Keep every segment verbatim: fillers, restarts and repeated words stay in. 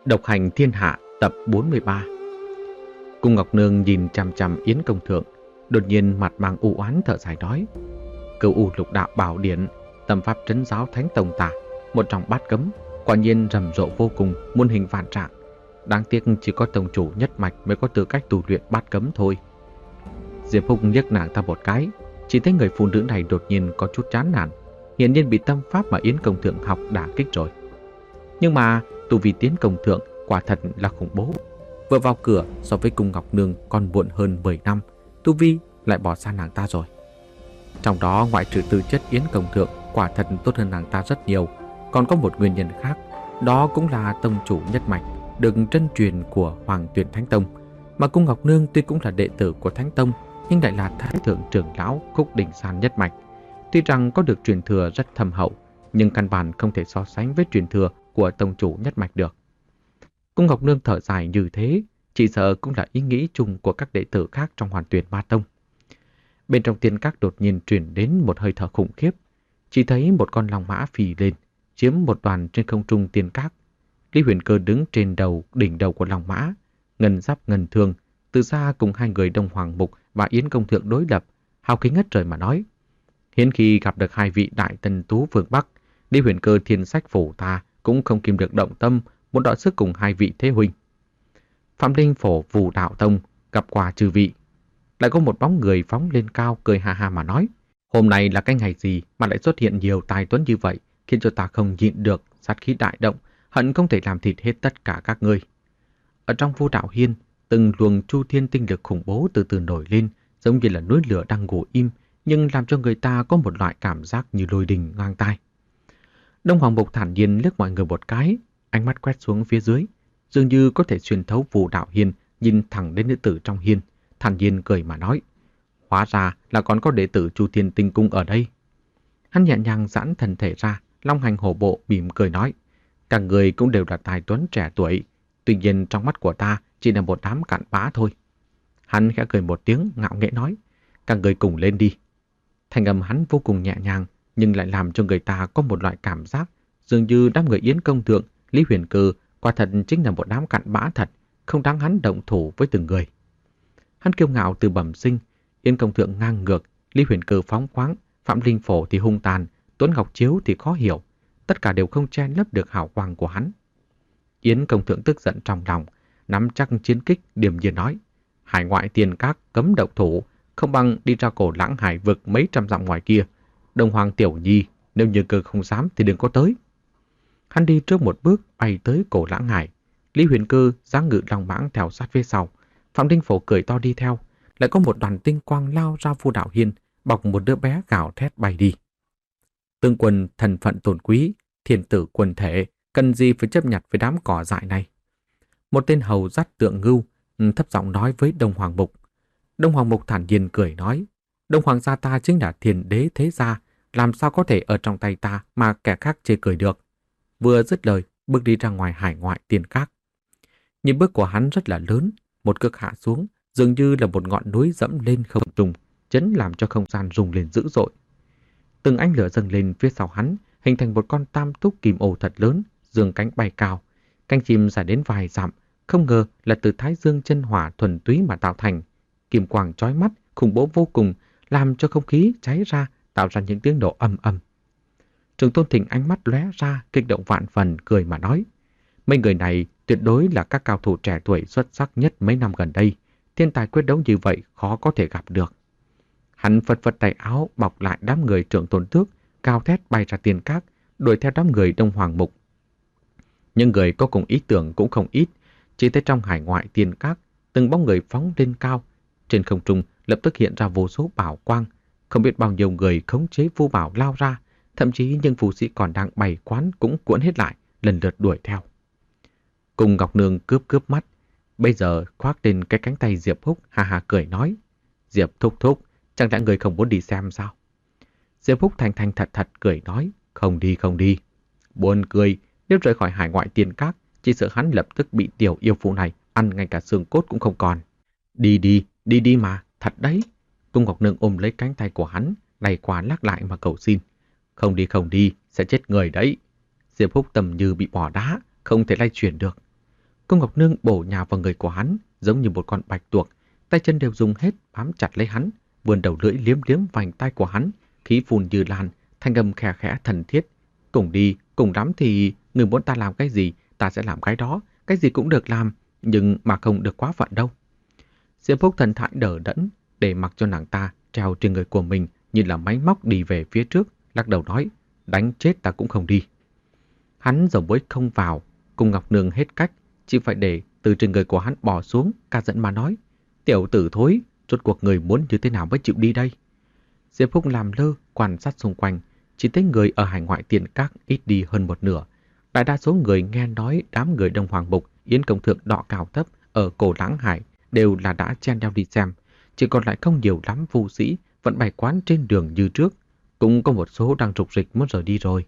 Độc hành thiên hạ tập bốn mươi ba. Cung Ngọc Nương nhìn chằm chằm Yến Công Thượng, đột nhiên mặt mang u oán thở dài nói: Cửu U Lục Đạo Bảo Điển, tâm pháp trấn giáo Thánh Tông ta, một trong bát cấm, quả nhiên rầm rộ vô cùng, muôn hình vạn trạng. Đáng tiếc chỉ có tông chủ nhất mạch mới có tư cách tu luyện bát cấm thôi. Diệp Húc nhấc nàng ta một cái, chỉ thấy người phụ nữ này đột nhiên có chút chán nản, hiển nhiên bị tâm pháp mà Yến Công Thượng học đả kích rồi. Nhưng mà tu vi Tiến Công Thượng quả thật là khủng bố. Vừa vào cửa so với Cung Ngọc Nương còn muộn hơn mười năm, tu vi lại bỏ xa nàng ta rồi. Trong đó ngoại trừ tư chất, Yến Công Thượng quả thật tốt hơn nàng ta rất nhiều. Còn có một nguyên nhân khác, đó cũng là tông chủ nhất mạch được trân truyền của Hoàng Tuyển Thánh Tông. Mà Cung Ngọc Nương tuy cũng là đệ tử của Thánh Tông, nhưng lại là Thái Thượng trưởng lão Khúc Đình San nhất mạch. Tuy rằng có được truyền thừa rất thâm hậu, nhưng căn bản không thể so sánh với truyền thừa của tông chủ nhất mạch được. Cung Ngọc Nương thở dài như thế, chỉ sợ cũng là ý nghĩ chung của các đệ tử khác trong Hoàn Tuyển Ma Tông. Bên trong tiên các đột nhiên truyền đến một hơi thở khủng khiếp, chỉ thấy một con long mã phì lên, chiếm một đoàn trên không trung tiên các. Lý Huyền Cơ đứng trên đầu đỉnh đầu của long mã, ngân giáp ngân thương, từ xa cùng hai người Đông Hoàng Mục và Yến Công Thượng đối lập, hào khí ngất trời mà nói: Hiến khi gặp được hai vị đại tân tú phương Bắc, Lý Huyền Cơ thiên sách phổ ta cũng không kìm được động tâm, muốn đọ sức cùng hai vị thế huynh. Phạm Linh Phổ Vũ Đạo Tông gặp quà trừ vị. Lại có một bóng người phóng lên cao cười ha ha mà nói: Hôm nay là cái ngày gì mà lại xuất hiện nhiều tài tuấn như vậy, khiến cho ta không nhịn được sát khí đại động, hận không thể làm thịt hết tất cả các ngươi. Ở trong Vô Đạo Hiên, từng luồng chu thiên tinh lực khủng bố từ từ nổi lên, giống như là núi lửa đang ngủ im, nhưng làm cho người ta có một loại cảm giác như lôi đình ngang tai. Đông Hoàng Mục thản nhiên liếc mọi người một cái, ánh mắt quét xuống phía dưới, dường như có thể xuyên thấu Vũ Đạo Hiên, nhìn thẳng đến nữ tử trong hiên, thản nhiên cười mà nói: Hóa ra là còn có đệ tử Chu Thiên Tinh Cung ở đây. Hắn nhẹ nhàng giãn thân thể ra, long hành hổ bộ mỉm cười nói: Các người cũng đều là tài tuấn trẻ tuổi, tuy nhiên trong mắt của ta chỉ là một đám cặn bã thôi. Hắn khẽ cười một tiếng ngạo nghễ nói: Các người cùng lên đi. Thanh âm hắn vô cùng nhẹ nhàng, nhưng lại làm cho người ta có một loại cảm giác dường như đám người Yến Công Thượng, Lý Huyền Cơ quả thật chính là một đám cặn bã thật, không đáng hắn động thủ với từng người. Hắn kiêu ngạo từ bẩm sinh, Yến Công Thượng ngang ngược, Lý Huyền Cơ phóng khoáng, Phạm Linh Phổ thì hung tàn, Tuấn Ngọc Chiếu thì khó hiểu, tất cả đều không che lấp được hào quang của hắn. Yến Công Thượng tức giận trong lòng, nắm chắc chiến kích, điềm nhiên nói: Hải ngoại tiền các cấm động thủ, không bằng đi ra cổ Lãng Hải vực mấy trăm dặm ngoài kia. Đông Hoàng Tiểu Nhi, nếu như cơ không dám thì đừng có tới. Hắn đi trước một bước bay tới cổ Lãng Hải, Lý Huyền Cơ giáng ngự long mãng theo sát phía sau, Phạm Linh Phổ cười to đi theo. Lại có một đoàn tinh quang lao ra Vô Đạo Hiên, bọc một đứa bé gào thét bay đi. Tương quân thần phận tôn quý, thiên tử quần thể, cần gì phải chấp nhặt với đám cỏ dại này. Một tên hầu dắt tượng ngưu thấp giọng nói với Đông Hoàng Mục. Đông Hoàng Mục thản nhiên cười nói: Đông Hoàng gia ta chính là thiên đế thế gia, làm sao có thể ở trong tay ta mà kẻ khác chê cười được. Vừa dứt lời, bước đi ra ngoài hải ngoại tiền các. Nhịp bước của hắn rất là lớn, một cước hạ xuống, dường như là một ngọn núi dẫm lên không trung, chấn làm cho không gian rung lên dữ dội. Từng ánh lửa dâng lên phía sau hắn, hình thành một con tam túc kim ô thật lớn, dương cánh bay cao, cánh chim dài đến vài dặm, không ngờ là từ thái dương chân hỏa thuần túy mà tạo thành. Kim quang chói mắt, khủng bố vô cùng, làm cho không khí cháy ra, tạo ra những tiếng nổ ầm ầm. Trường Tôn Thịnh ánh mắt lóe ra, kích động vạn phần, cười mà nói: Mấy người này tuyệt đối là các cao thủ trẻ tuổi xuất sắc nhất mấy năm gần đây, thiên tài quyết đấu như vậy khó có thể gặp được. Hắn phật phật tay áo bọc lại đám người Trưởng Tôn Tước, cao thét bay ra tiền các, đuổi theo đám người Đông Hoàng Mục. Những người có cùng ý tưởng cũng không ít, chỉ thấy trong hải ngoại tiền các, từng bóng người phóng lên cao, trên không trung lập tức hiện ra vô số bảo quang, không biết bao nhiêu người khống chế vu bảo lao ra, thậm chí những phù sĩ còn đang bày quán cũng cuộn hết lại, lần lượt đuổi theo. Cùng Ngọc Nương cướp cướp mắt, bây giờ khoác lên cái cánh tay Diệp Húc, hà hà cười nói: Diệp thúc thúc, chẳng lẽ người không muốn đi xem sao? Diệp Húc thành thành thật thật cười nói: Không đi không đi. Buồn cười, nếu rời khỏi hải ngoại tiền các, chỉ sợ hắn lập tức bị tiểu yêu phụ này ăn ngay cả xương cốt cũng không còn. Đi đi, đi đi mà, thật đấy. Cung Ngọc Nương ôm lấy cánh tay của hắn, lay qua lắc lại mà cầu xin: Không đi không đi, sẽ chết người đấy. Diệp Húc tầm như bị bỏ đá, không thể lay chuyển được. Cô Ngọc Nương bổ nhào vào người của hắn, giống như một con bạch tuộc, tay chân đều dùng hết bám chặt lấy hắn, vươn đầu lưỡi liếm liếm vành tay của hắn, khí phun như lan, thanh âm khẽ khẽ thần thiết. Cùng đi, cùng lắm thì người muốn ta làm cái gì, ta sẽ làm cái đó, cái gì cũng được làm, nhưng mà không được quá phận đâu. Diệp Phúc thần thái đờ đẫn, để mặc cho nàng ta treo trên người của mình như là máy móc đi về phía trước, lắc đầu nói, đánh chết ta cũng không đi. Hắn dầu bối không vào, cùng Ngọc Nương hết cách, chỉ phải để từ trên người của hắn bò xuống, ca giận mà nói, tiểu tử thối, rốt cuộc người muốn như thế nào mới chịu đi đây. Diệp Phúc làm lơ, quan sát xung quanh, chỉ thấy người ở hải ngoại tiền các ít đi hơn một nửa. Đại đa số người nghe nói đám người Đông Hoàng Mục, Yến Công Thượng đọ cao thấp ở cổ Lãng Hải đều là đã chen nhau đi xem, chỉ còn lại không nhiều lắm phu sĩ vẫn bày quán trên đường như trước, cũng có một số đang rục rịch muốn rời đi rồi.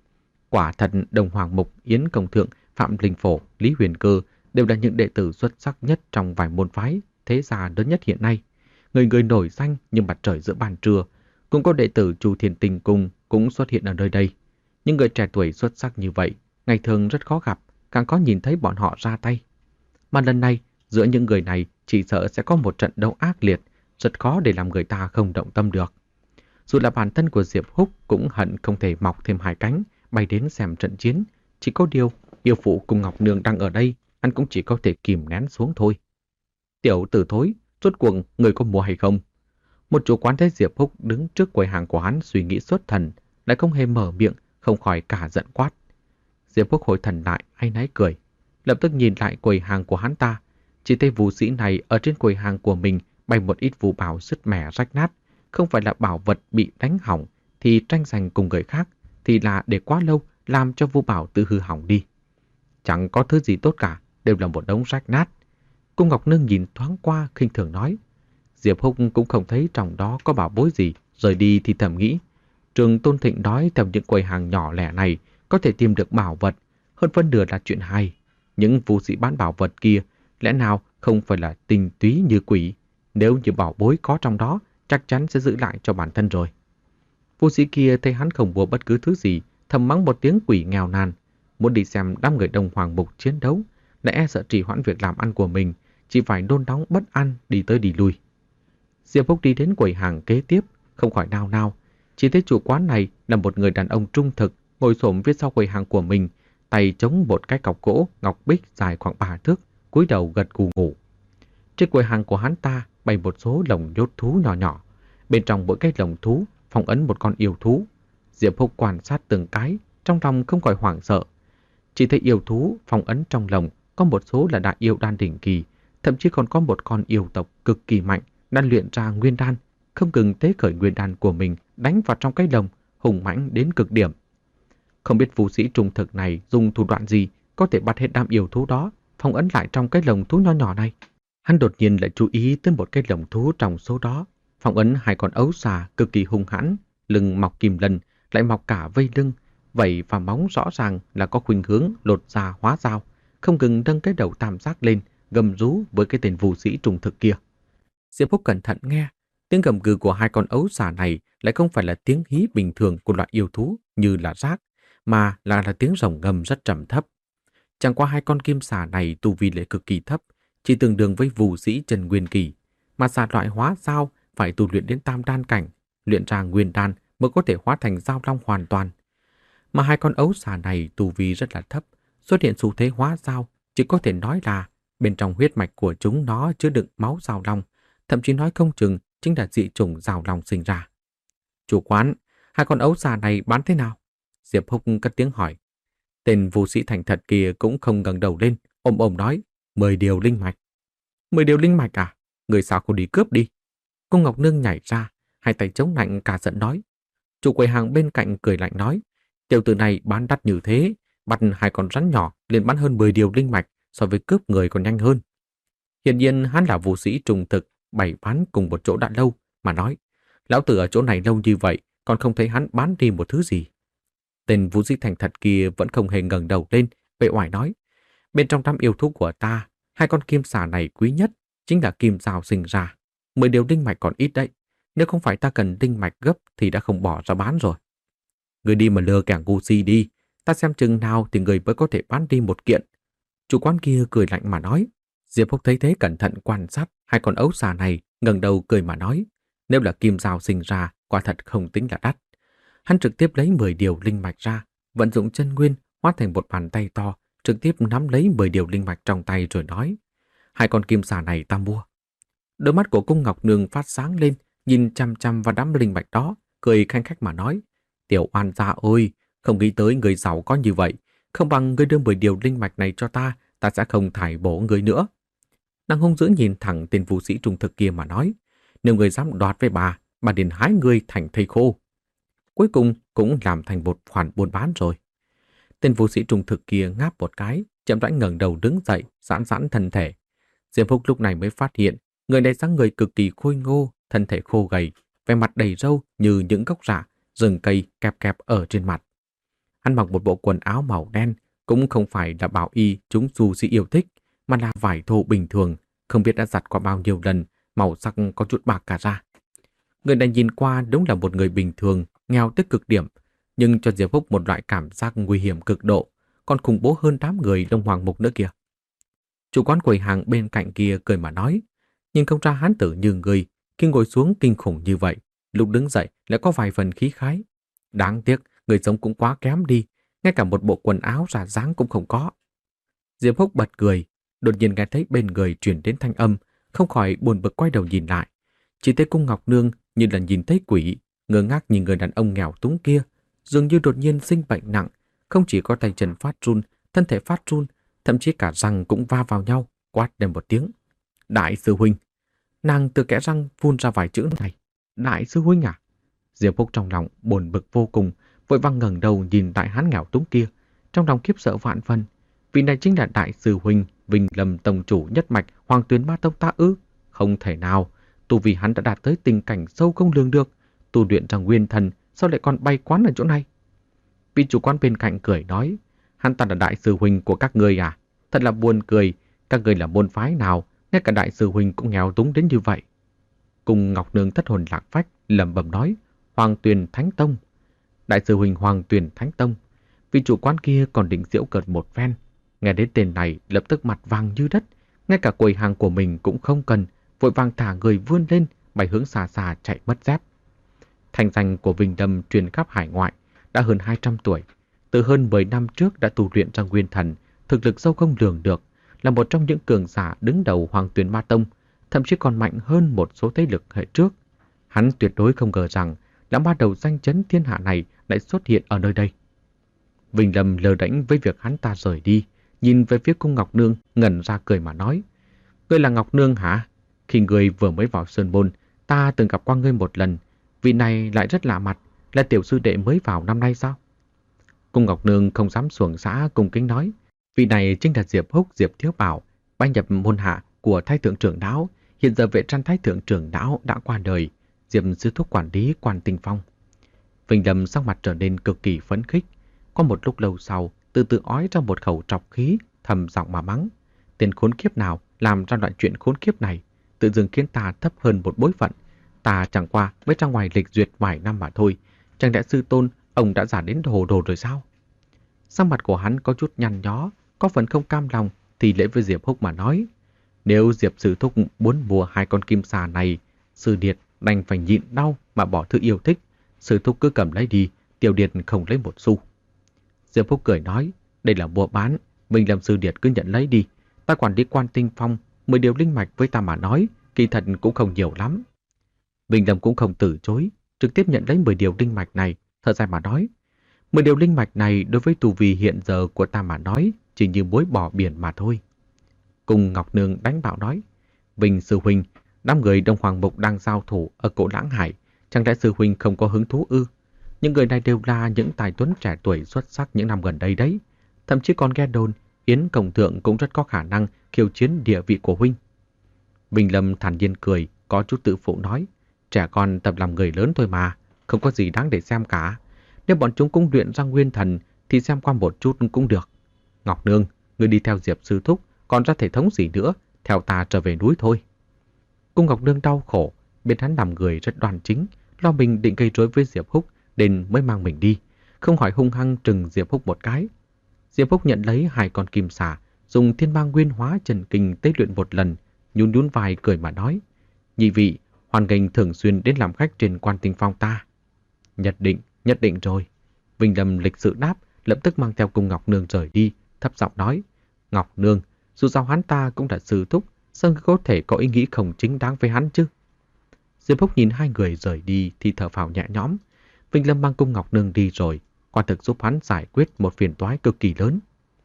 Quả thật Đông Hoàng Mục, Yến Công Thượng, Phạm Linh Phổ, Lý Huyền Cơ đều là những đệ tử xuất sắc nhất trong vài môn phái thế gia lớn nhất hiện nay. Người người nổi danh như mặt trời giữa ban trưa, cũng có đệ tử Chu Thiên Tinh Cung cũng xuất hiện ở nơi đây. Những người trẻ tuổi xuất sắc như vậy, ngày thường rất khó gặp, càng có nhìn thấy bọn họ ra tay. Mà lần này, giữa những người này chỉ sợ sẽ có một trận đấu ác liệt, rất khó để làm người ta không động tâm được. Dù là bản thân của Diệp Húc cũng hận không thể mọc thêm hai cánh, bay đến xem trận chiến. Chỉ có điều, yêu phụ cùng Ngọc Nương đang ở đây, anh cũng chỉ có thể kìm nén xuống thôi. Tiểu tử thối, rốt cuộc người có mua hay không? Một chủ quán thấy Diệp Húc đứng trước quầy hàng của hắn suy nghĩ xuất thần, lại không hề mở miệng, không khỏi cả giận quát. Diệp Húc hồi thần lại, áy náy cười, lập tức nhìn lại quầy hàng của hắn ta. Chỉ thấy vũ sĩ này ở trên quầy hàng của mình bày một ít vũ bảo sứt mẻ rách nát, không phải là bảo vật bị đánh hỏng thì tranh giành cùng người khác, thì là để quá lâu làm cho vũ bảo tự hư hỏng đi. Chẳng có thứ gì tốt cả, đều là một đống rách nát. Cô Ngọc Nương nhìn thoáng qua khinh thường nói. Diệp Húc cũng không thấy trong đó có bảo bối gì, rời đi thì thầm nghĩ. Trường Tôn Thịnh nói theo những quầy hàng nhỏ lẻ này có thể tìm được bảo vật, hơn phân nửa là chuyện hay. Những vũ sĩ bán bảo vật kia lẽ nào không phải là tinh túy như quỷ, nếu như bảo bối có trong đó chắc chắn sẽ giữ lại cho bản thân rồi. Vũ sĩ kia thấy hắn không mua bất cứ thứ gì, thầm mắng một tiếng quỷ nghèo nàn, muốn đi xem đám người Đông Hoàng Mục chiến đấu, lại e sợ trì hoãn việc làm ăn của mình, chỉ phải nôn nóng bất an đi tới đi lui. Diệp Phúc đi đến quầy hàng kế tiếp, không khỏi nao nao, chỉ thấy chủ quán này là một người đàn ông trung thực, ngồi xổm phía sau quầy hàng của mình, tay chống một cái cọc gỗ ngọc bích dài khoảng ba thước, cúi đầu gật gù ngủ. Trên quầy hàng của hắn ta bày một số lồng nhốt thú nhỏ nhỏ, bên trong mỗi cái lồng thú phong ấn một con yêu thú. Diệp Húc quan sát từng cái, trong lòng không khỏi hoảng sợ. Chỉ thấy yêu thú phong ấn trong lồng có một số là đại yêu đan đỉnh kỳ, thậm chí còn có một con yêu tộc cực kỳ mạnh đang luyện ra nguyên đan, không ngừng tế khởi nguyên đan của mình đánh vào trong cái lồng, hùng mãnh đến cực điểm. Không biết vũ sĩ trung thực này dùng thủ đoạn gì có thể bắt hết đám yêu thú đó, phong ấn lại trong cái lồng thú nhỏ nhỏ này. Hắn đột nhiên lại chú ý tới một cái lồng thú trong số đó, phong ấn hai con ấu xà cực kỳ hung hãn, lưng mọc kim lân, lại mọc cả vây lưng, vậy và móng rõ ràng là có khuynh hướng lột da hóa dao, không ngừng nâng cái đầu tam giác lên, gầm rú với cái tên vũ sĩ trung thực kia. Diệp Húc cẩn thận nghe, tiếng gầm gừ của hai con ấu xà này lại không phải là tiếng hí bình thường của loại yêu thú như là rác, mà là, là tiếng rồng ngầm rất trầm thấp. Chẳng qua hai con kim xà này tu vi lại cực kỳ thấp, chỉ tương đương với vũ sĩ Trần Nguyên Kỳ, mà xà loại hóa dao phải tu luyện đến tam đan cảnh, luyện ra nguyên đan mới có thể hóa thành dao long hoàn toàn. Mà hai con ấu xà này tu vi rất là thấp, xuất hiện xu thế hóa dao, chỉ có thể nói là bên trong huyết mạch của chúng nó chứa đựng máu dao long, thậm chí nói không chừng chính là dị chủng dao long sinh ra. Chủ quán, hai con ấu xà này bán thế nào? Diệp Húc cất tiếng hỏi. Tên vũ sĩ thành thật kia cũng không ngẩng đầu lên, ôm ôm nói, mười điều linh mạch. Mười điều linh mạch à? Người sao không đi cướp đi? Cô Ngọc Nương nhảy ra, hai tay chống lạnh cả giận nói. Chủ quầy hàng bên cạnh cười lạnh nói, tiểu tử này bán đắt như thế, bắt hai con rắn nhỏ liền bán hơn mười điều linh mạch, so với cướp người còn nhanh hơn. Hiển nhiên hắn là vũ sĩ trùng thực, bày bán cùng một chỗ đã lâu, mà nói, lão tử ở chỗ này lâu như vậy, còn không thấy hắn bán đi một thứ gì. Tên vũ sĩ thành thật kia vẫn không hề ngẩng đầu lên, bệ oải nói, bên trong đám yêu thú của ta, hai con kim xà này quý nhất chính là kim dao sinh ra, mười điều linh mạch còn ít đấy, nếu không phải ta cần linh mạch gấp thì đã không bỏ ra bán rồi. Người đi mà lừa kẻng ngu si đi, ta xem chừng nào thì người mới có thể bán đi một kiện. Chủ quán kia cười lạnh mà nói. Diệp Húc thấy thế cẩn thận quan sát hai con ấu xà này, ngẩng đầu cười mà nói. Nếu là kim dao sinh ra, quả thật không tính là đắt. Hắn trực tiếp lấy mười điều linh mạch ra, vận dụng chân nguyên hóa thành một bàn tay to, trực tiếp nắm lấy mười điều linh mạch trong tay rồi nói. Hai con kim xà này ta mua. Đôi mắt của cung Ngọc Nương phát sáng lên, nhìn chăm chăm vào đám linh mạch đó, cười khanh khách mà nói. Tiểu oan gia ơi, không nghĩ tới người giàu có như vậy. Không bằng ngươi đưa mười điều linh mạch này cho ta, ta sẽ không thải bổ người nữa. Nàng hung dữ nhìn thẳng tên vũ sĩ trung thực kia mà nói. Nếu người dám đoạt với bà, bà liền hái ngươi thành thây khô. Cuối cùng cũng làm thành một khoản buôn bán rồi. Tên vũ sĩ trung thực kia ngáp một cái, chậm rãi ngẩng đầu đứng dậy, giãn giãn thân thể. Diệp Húc lúc này mới phát hiện, người này dáng người cực kỳ khôi ngô, thân thể khô gầy, vẻ mặt đầy râu như những gốc rạ, rừng cây kẹp kẹp ở trên mặt. Hắn mặc một bộ quần áo màu đen, cũng không phải là bảo y chúng du sĩ yêu thích, mà là vải thô bình thường, không biết đã giặt qua bao nhiêu lần, màu sắc có chút bạc cả ra. Người này nhìn qua đúng là một người bình thường, nghèo tới cực điểm, nhưng cho Diệp Húc một loại cảm giác nguy hiểm cực độ, còn khủng bố hơn đám người Đông Hoàng Mục nữa kìa. Chủ quán quầy hàng bên cạnh kia cười mà nói, nhìn không ra hán tử như người, khi ngồi xuống kinh khủng như vậy, lúc đứng dậy lại có vài phần khí khái. Đáng tiếc, người sống cũng quá kém đi, ngay cả một bộ quần áo ra dáng cũng không có. Diệp Húc bật cười, đột nhiên nghe thấy bên người truyền đến thanh âm, không khỏi buồn bực quay đầu nhìn lại. Chỉ thấy cung Ngọc Nương như là nhìn thấy quỷ, ngơ ngác nhìn người đàn ông nghèo túng kia, dường như đột nhiên sinh bệnh nặng, không chỉ có tay chân phát run, thân thể phát run, thậm chí cả răng cũng va vào nhau, quát lên một tiếng. Đại sư huynh! Nàng từ kẽ răng phun ra vài chữ này. Đại sư huynh à? Diệp Húc trong lòng buồn bực vô cùng, vội vàng ngẩng đầu nhìn đại hán nghèo túng kia, trong lòng khiếp sợ vạn phần. Vì này chính là đại sư huynh Vinh Lâm tông chủ nhất mạch Hoàng Tuyến Ma Tông ta ư? Không thể nào, tu vì hắn đã đạt tới tình cảnh sâu không lường được, tu luyện ra nguyên thần, sao lại còn bay quán ở chỗ này? Vị chủ quan bên cạnh cười nói, hắn ta là đại sư huynh của các ngươi à? Thật là buồn cười, các ngươi là môn phái nào, ngay cả đại sư huynh cũng nghèo túng đến như vậy. Cùng Ngọc Nương thất hồn lạc phách, lẩm bẩm nói, Hoàng Tuyền Thánh Tông. Đại sư huynh Hoàng Tuyền Thánh Tông. Vị chủ quán kia còn định giễu cợt một phen, nghe đến tên này lập tức mặt vàng như đất, ngay cả quầy hàng của mình cũng không cần, vội vàng thả người vươn lên, bay hướng xa xa chạy mất dép. Thành danh của Vinh Lâm truyền khắp hải ngoại, đã hơn hai trăm tuổi, từ hơn mười năm trước đã tu luyện ra nguyên thần, thực lực sâu không lường được, là một trong những cường giả đứng đầu Hoàng Tuyền Ma Tông, thậm chí còn mạnh hơn một số thế lực hệ trước. Hắn tuyệt đối không ngờ rằng lão ma đầu danh chấn thiên hạ này lại xuất hiện ở nơi đây. Vinh Lâm lờ đễnh với việc hắn ta rời đi, nhìn về phía cung Ngọc Nương, ngẩn ra cười mà nói, ngươi là Ngọc Nương hả? Khi ngươi vừa mới vào Sơn Môn, ta từng gặp qua ngươi một lần, vị này lại rất lạ mặt, là tiểu sư đệ mới vào năm nay sao? Cung Ngọc Nương không dám xuồng xã cung kính nói, vị này chính là Diệp Húc Diệp Thiếu Bảo, bái nhập môn hạ của Thái Thượng Trưởng Lão, hiện giờ vệ trăn Thái Thượng Trưởng Lão đã qua đời, Diệp sư thúc quản lý Quan Tinh Phong. Vinh Lâm sắc mặt trở nên cực kỳ phấn khích, có một lúc lâu sau, từ từ ói ra một khẩu trọc khí, thầm giọng mà mắng, tên khốn kiếp nào làm ra loại chuyện khốn kiếp này, tự dưng khiến ta thấp hơn một bối phận. Ta chẳng qua mới ra ngoài lịch duyệt vài năm mà thôi, chẳng lẽ sư tôn ông đã giả đến hồ đồ rồi sao? Sắc mặt của hắn có chút nhăn nhó, có phần không cam lòng, thì lễ với Diệp Húc mà nói, nếu Diệp sư thúc muốn mua hai con kim xà này, sư điệt đành phải nhịn đau mà bỏ thứ yêu thích, sư thúc cứ cầm lấy đi, tiểu điệt không lấy một xu. Diệp Húc cười nói, đây là mua bán, mình làm sư điệt cứ nhận lấy đi, ta quản lý Quan Tinh Phong, mười điều linh mạch với ta mà nói, kỳ thật cũng không nhiều lắm. Vinh Lâm cũng không từ chối, trực tiếp nhận lấy mười điều linh mạch này, thở dài mà nói, mười điều linh mạch này đối với tu vi hiện giờ của ta mà nói, chỉ như muối bỏ biển mà thôi. Cùng Ngọc Nương đánh bạo nói, Vinh sư huynh, đám người Đông Hoàng Mục đang giao thủ ở cổ Lãng Hải, chẳng lẽ sư huynh không có hứng thú ư? Những người này đều là những tài tuấn trẻ tuổi xuất sắc những năm gần đây đấy. Thậm chí còn nghe đồn, Yến Công Thượng cũng rất có khả năng khiêu chiến địa vị của huynh. Vinh Lâm thản nhiên cười, có chút tự phụ nói, trẻ con tập làm người lớn thôi mà, không có gì đáng để xem cả. Nếu bọn chúng cũng luyện ra nguyên thần thì xem qua một chút cũng được. Ngọc Nương, ngươi đi theo Diệp sư thúc, còn ra thể thống gì nữa, theo ta trở về núi thôi. Cung Ngọc Nương đau khổ, biết hắn làm người rất đoan chính, lo mình định gây rối với Diệp Húc nên mới mang mình đi, không hỏi hung hăng trừng Diệp Húc một cái. Diệp Húc nhận lấy hai con kim xà, dùng thiên ma nguyên hóa trần kinh tế luyện một lần, nhún nhún vai cười mà nói: nhị vị, hoan nghênh thường xuyên đến làm khách trên Quan Tinh Phong ta. Nhất định, nhất định rồi. Vinh Lâm lịch sự đáp, lập tức mang theo cung Ngọc Nương rời đi, thấp giọng nói: Ngọc Nương, dù sao hắn ta cũng là sư thúc, sao có thể có ý nghĩ không chính đáng với hắn chứ? Diệp Húc nhìn hai người rời đi thì thở phào nhẹ nhõm. Vinh Lâm mang cung Ngọc Nương đi rồi, quả thực giúp hắn giải quyết một phiền toái cực kỳ lớn.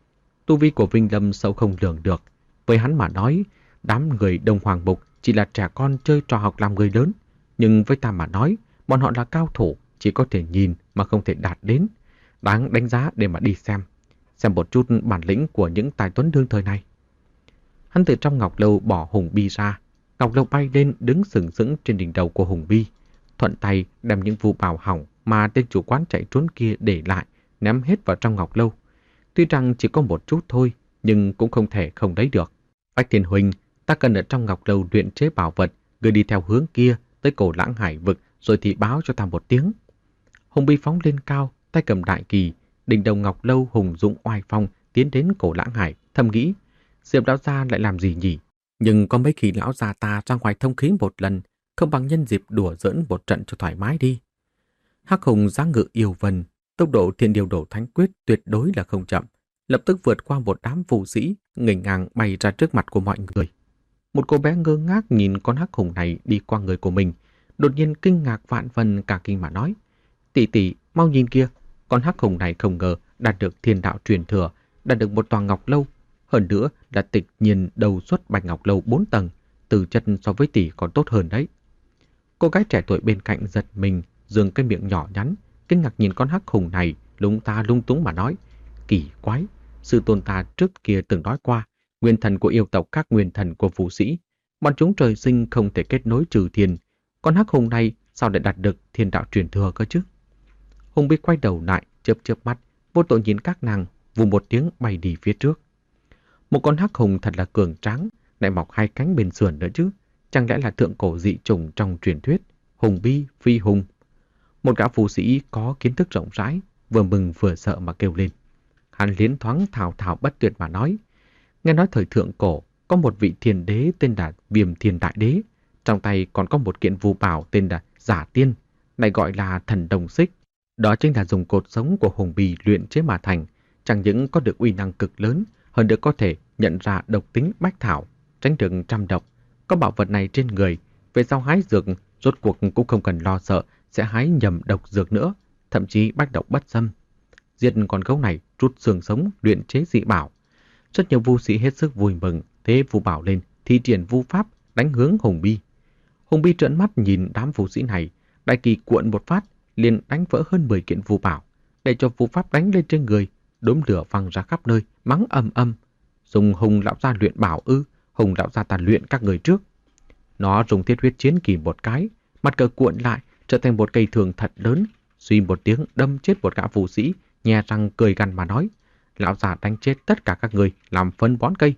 Tu vi của Vinh Lâm sâu không lường được. Với hắn mà nói, đám người Đông Hoàng Mục chỉ là trẻ con chơi trò học làm người lớn. Nhưng với ta mà nói, bọn họ là cao thủ, chỉ có thể nhìn mà không thể đạt đến. Đáng đánh giá để mà đi xem. Xem một chút bản lĩnh của những tài tuấn đương thời này. Hắn từ trong ngọc lâu bỏ Hùng Bi ra. Ngọc lâu bay lên đứng sừng sững trên đỉnh đầu của Hùng Bi. Thuận tay đem những vụ bảo hỏng mà tên chủ quán chạy trốn kia để lại, ném hết vào trong ngọc lâu. Tuy rằng chỉ có một chút thôi, nhưng cũng không thể không lấy được. Bách Thiên Huynh, ta cần ở trong ngọc lâu luyện chế bảo vật, gửi đi theo hướng kia tới cổ Lãng Hải vực, rồi thì báo cho ta một tiếng. Hùng Bi phóng lên cao, tay cầm đại kỳ, đỉnh đầu ngọc lâu hùng dũng oai phong tiến đến cổ Lãng Hải, thầm nghĩ: Diệp lão gia lại làm gì nhỉ? Nhưng có mấy khi lão già ta ra ngoài thông khí một lần, không bằng nhân dịp đùa giỡn một trận cho thoải mái đi. Hắc Hùng dáng ngự yêu vân, tốc độ Thiên Điều Đổ Thánh Quyết tuyệt đối là không chậm, lập tức vượt qua một đám vũ sĩ, nghênh ngang bay ra trước mặt của mọi người. Một cô bé ngơ ngác nhìn con Hắc Hùng này đi qua người của mình, đột nhiên kinh ngạc vạn phần cả kinh mà nói: tỷ tỷ, mau nhìn kia, con Hắc Hùng này không ngờ đạt được thiên đạo truyền thừa, đạt được một tòa ngọc lâu, hơn nữa là tịch nhiên đầu xuất bạch ngọc lâu bốn tầng, từ chất so với tỷ còn tốt hơn đấy. Cô gái trẻ tuổi bên cạnh giật mình, giương cái miệng nhỏ nhắn, kinh ngạc nhìn con Hắc Hùng này, lúng ta lung túng mà nói: kỳ quái, sư tôn ta trước kia từng nói qua, nguyên thần của yêu tộc khác nguyên thần của vũ sĩ, bọn chúng trời sinh không thể kết nối trừ thiên, con Hắc Hùng này sao lại đạt được thiên đạo truyền thừa cơ chứ? Hùng Bi quay đầu lại, chớp chớp mắt, vô tội nhìn các nàng, vù một tiếng bay đi phía trước. Một con Hắc Hùng thật là cường tráng, lại mọc hai cánh bên sườn nữa chứ, chẳng lẽ là thượng cổ dị trùng trong truyền thuyết, Hùng Bi phi hùng. Một gã phù sĩ có kiến thức rộng rãi, vừa mừng vừa sợ mà kêu lên. Hắn liến thoáng thào thào bất tuyệt mà nói: nghe nói thời thượng cổ có một vị thiên đế tên là Viêm Thiên Đại Đế, trong tay còn có một kiện phù bảo tên là Giả Tiên, này gọi là thần đồng xích. Đó chính là dùng cột sống của Hùng Bi luyện chế mà thành, chẳng những có được uy năng cực lớn, hơn được có thể nhận ra độc tính bách thảo, tránh được trăm độc. Có bảo vật này trên người, về sau hái dược rốt cuộc cũng không cần lo sợ sẽ hái nhầm độc dược nữa, thậm chí bách độc bất xâm. Giết con gấu này rút xương sống luyện chế dị bảo. Rất nhiều vu sĩ hết sức vui mừng, thế vu bảo lên thi triển vu pháp đánh hướng Hùng Bi. Hùng Bi trợn mắt nhìn đám vu sĩ này, đại kỳ cuộn một phát liền đánh vỡ hơn mười kiện vu bảo, để cho vu pháp đánh lên trên người, đốm lửa văng ra khắp nơi, mắng ầm ầm: dùng Hùng lão gia luyện bảo ư? Hùng lão gia ta luyện các người trước. Nó dùng thiết huyết chiến kỳ một cái, mặt cờ cuộn lại trở thành một cây thường thật lớn, suy một tiếng đâm chết một gã vũ sĩ, nhe răng cười gằn mà nói: lão già đánh chết tất cả các người làm phân bón cây.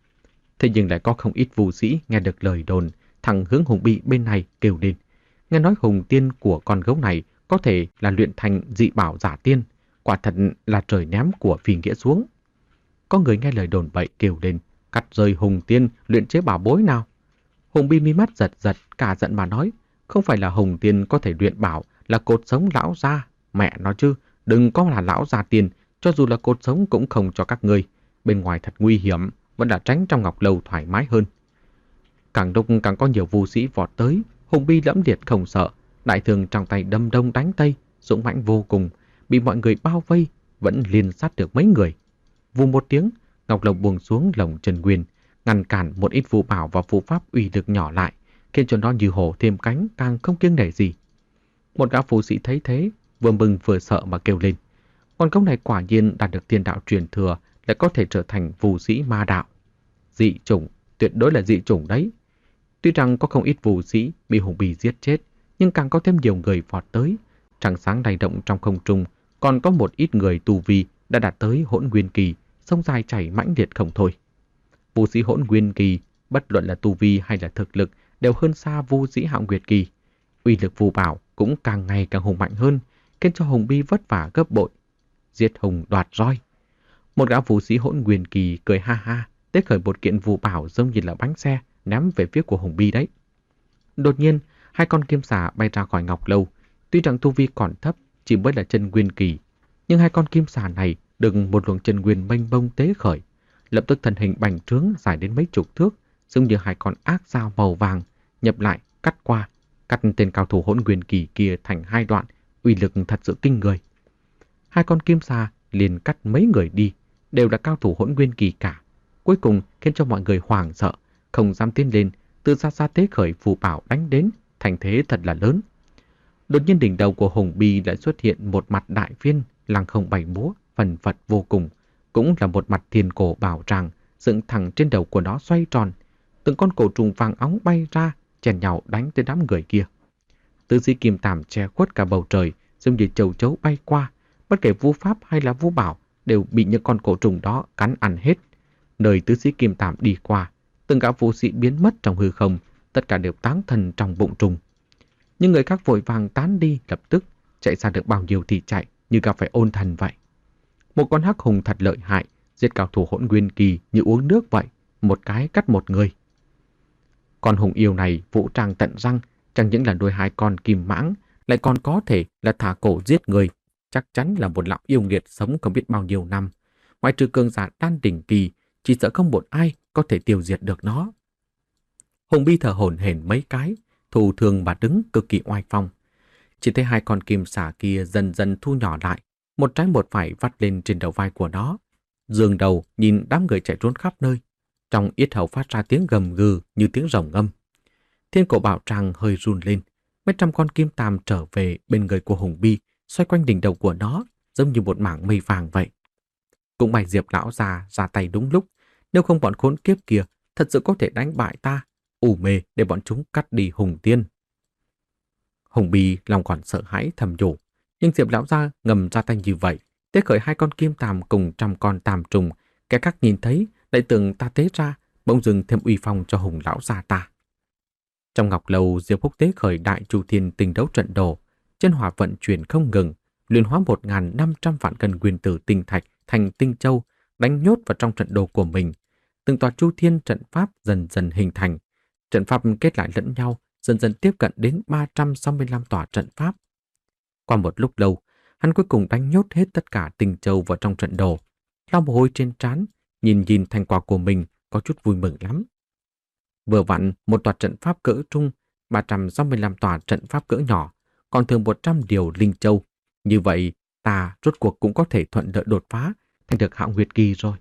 Thế nhưng lại có không ít vũ sĩ nghe được lời đồn, thẳng hướng Hùng Bi bên này kêu lên: nghe nói hùng tiên của con gấu này có thể là luyện thành dị bảo Giả Tiên, quả thật là trời ném của phi nghĩa xuống. Có người nghe lời đồn bậy kêu lên: cắt rơi hùng tiên luyện chế bảo bối nào. Hùng Bi mi mắt giật giật, cả giận mà nói: không phải là hùng tiên có thể luyện bảo, là cột sống lão gia. Mẹ nói chứ, đừng có là lão Giả Tiên, cho dù là cột sống cũng không cho các ngươi. Bên ngoài thật nguy hiểm, vẫn là tránh trong ngọc lâu thoải mái hơn. Càng lúc càng có nhiều vũ sĩ vọt tới, Hùng Bi lẫm liệt không sợ, đại thường trong tay đâm đông đánh tây, dũng mãnh vô cùng, bị mọi người bao vây, vẫn liên sát được mấy người. Vù một tiếng, ngọc lầu buông xuống lồng Trần Nguyên, ngăn cản một ít phù bảo và phù pháp uy lực nhỏ lại, khiến cho nó như hổ thêm cánh, càng không kiêng nể gì. Một gã phù sĩ thấy thế, vừa mừng vừa sợ mà kêu lên: con gấu này quả nhiên đạt được thiên đạo truyền thừa, lại có thể trở thành phù sĩ ma đạo. Dị chủng, tuyệt đối là dị chủng đấy. Tuy rằng có không ít phù sĩ bị Hùng Bi giết chết, nhưng càng có thêm nhiều người vọt tới. Trăng sáng lay động trong không trung, còn có một ít người tu vi đã đạt tới hỗn nguyên kỳ, sông dài chảy mãnh liệt không thôi. Vũ sĩ hỗn nguyên kỳ, bất luận là tu vi hay là thực lực, đều hơn xa vũ sĩ hạo nguyệt kỳ. Uy lực phù bảo cũng càng ngày càng hùng mạnh hơn, khiến cho Hùng Bi vất vả gấp bội. Giết hùng đoạt roi. Một gã vũ sĩ hỗn nguyên kỳ cười ha ha, tế khởi một kiện phù bảo giống như là bánh xe, ném về phía của Hùng Bi đấy. Đột nhiên, hai con kim xà bay ra khỏi ngọc lâu. Tuy rằng tu vi còn thấp, chỉ mới là chân nguyên kỳ, nhưng hai con kim xà này được một luồng chân nguyên mênh mông tế khởi, lập tức thân hình bành trướng dài đến mấy chục thước, giống như hai con ác dao màu vàng, nhập lại, cắt qua, cắt tên cao thủ hỗn nguyên kỳ kia thành hai đoạn, uy lực thật sự kinh người. Hai con kim xà liền cắt mấy người đi, đều là cao thủ hỗn nguyên kỳ cả. Cuối cùng khiến cho mọi người hoảng sợ, không dám tiến lên, từ xa xa tế khởi phù bảo đánh đến, thành thế thật là lớn. Đột nhiên đỉnh đầu của Hùng Bi lại xuất hiện một mặt đại viên, lăng không bảy múa, phần phật vô cùng, cũng là một mặt thiên cổ bảo tràng, dựng thẳng trên đầu của nó xoay tròn. Từng con cổ trùng vàng óng bay ra, chèn nhau đánh tới đám người kia. Tứ sĩ kim tàm che khuất cả bầu trời, giống như châu chấu bay qua, bất kể vu pháp hay là vu bảo đều bị những con cổ trùng đó cắn ăn hết. Nơi tứ sĩ kim tàm đi qua, từng gã vũ sĩ biến mất trong hư không, tất cả đều táng thân trong bụng trùng. Nhưng người khác vội vàng tán đi lập tức, chạy xa được bao nhiêu thì chạy, như gặp phải ôn thần vậy. Một con hắc hùng thật lợi hại, giết cao thủ hỗn nguyên kỳ như uống nước vậy, một cái cắt một người. Con hùng yêu này vũ trang tận răng, chẳng những là nuôi hai con kim mãng, lại còn có thể là thả cổ giết người, chắc chắn là một lão yêu nghiệt sống không biết bao nhiêu năm. Ngoại trừ cường giả đan đỉnh kỳ, chỉ sợ không một ai có thể tiêu diệt được nó. Hùng Bi thở hổn hển mấy cái, thủ thường mà đứng cực kỳ oai phong. Chỉ thấy hai con kim xà kia dần dần thu nhỏ lại, một trái một phải vắt lên trên đầu vai của nó. Dương đầu nhìn đám người chạy trốn khắp nơi, trong yết hầu phát ra tiếng gầm gừ như tiếng rồng ngâm. Thiên cổ bảo tràng hơi run lên, mấy trăm con kim tàm trở về bên người của Hùng Bi, xoay quanh đỉnh đầu của nó, giống như một mảng mây vàng vậy. Cũng may Diệp lão già ra tay đúng lúc, nếu không bọn khốn kiếp kia thật sự có thể đánh bại ta, ủ mê để bọn chúng cắt đi Hùng Tiên. Hùng Bi lòng còn sợ hãi thầm nhủ, nhưng Diệp lão gia ngầm ra tay như vậy, tế khởi hai con kim tàm cùng trăm con tàm trùng, kẻ khác nhìn thấy lại tưởng ta tế ra, bỗng dưng thêm uy phong cho Hùng lão gia ta. Trong ngọc lâu, Diệp Húc tế khởi đại chu thiên tinh đấu trận đồ, chân hỏa vận chuyển không ngừng, luyện hóa một nghìn năm trăm vạn cân nguyên tử tinh thạch thành tinh châu, đánh nhốt vào trong trận đồ của mình. Từng tòa chu thiên trận pháp dần dần hình thành, trận pháp kết lại lẫn nhau, dần dần tiếp cận đến ba trăm sáu mươi lăm tòa trận pháp. Qua một lúc lâu, hắn cuối cùng đánh nhốt hết tất cả tinh châu vào trong trận đồ. Lau mồ hôi trên trán, nhìn nhìn thành quả của mình có chút vui mừng lắm. Vừa vặn một tòa trận pháp cỡ trung, ba trăm sáu mươi lăm tòa trận pháp cỡ nhỏ, còn thường một trăm điều linh châu. Như vậy, ta rốt cuộc cũng có thể thuận lợi đột phá thành được Hạo Nguyệt Kỳ rồi.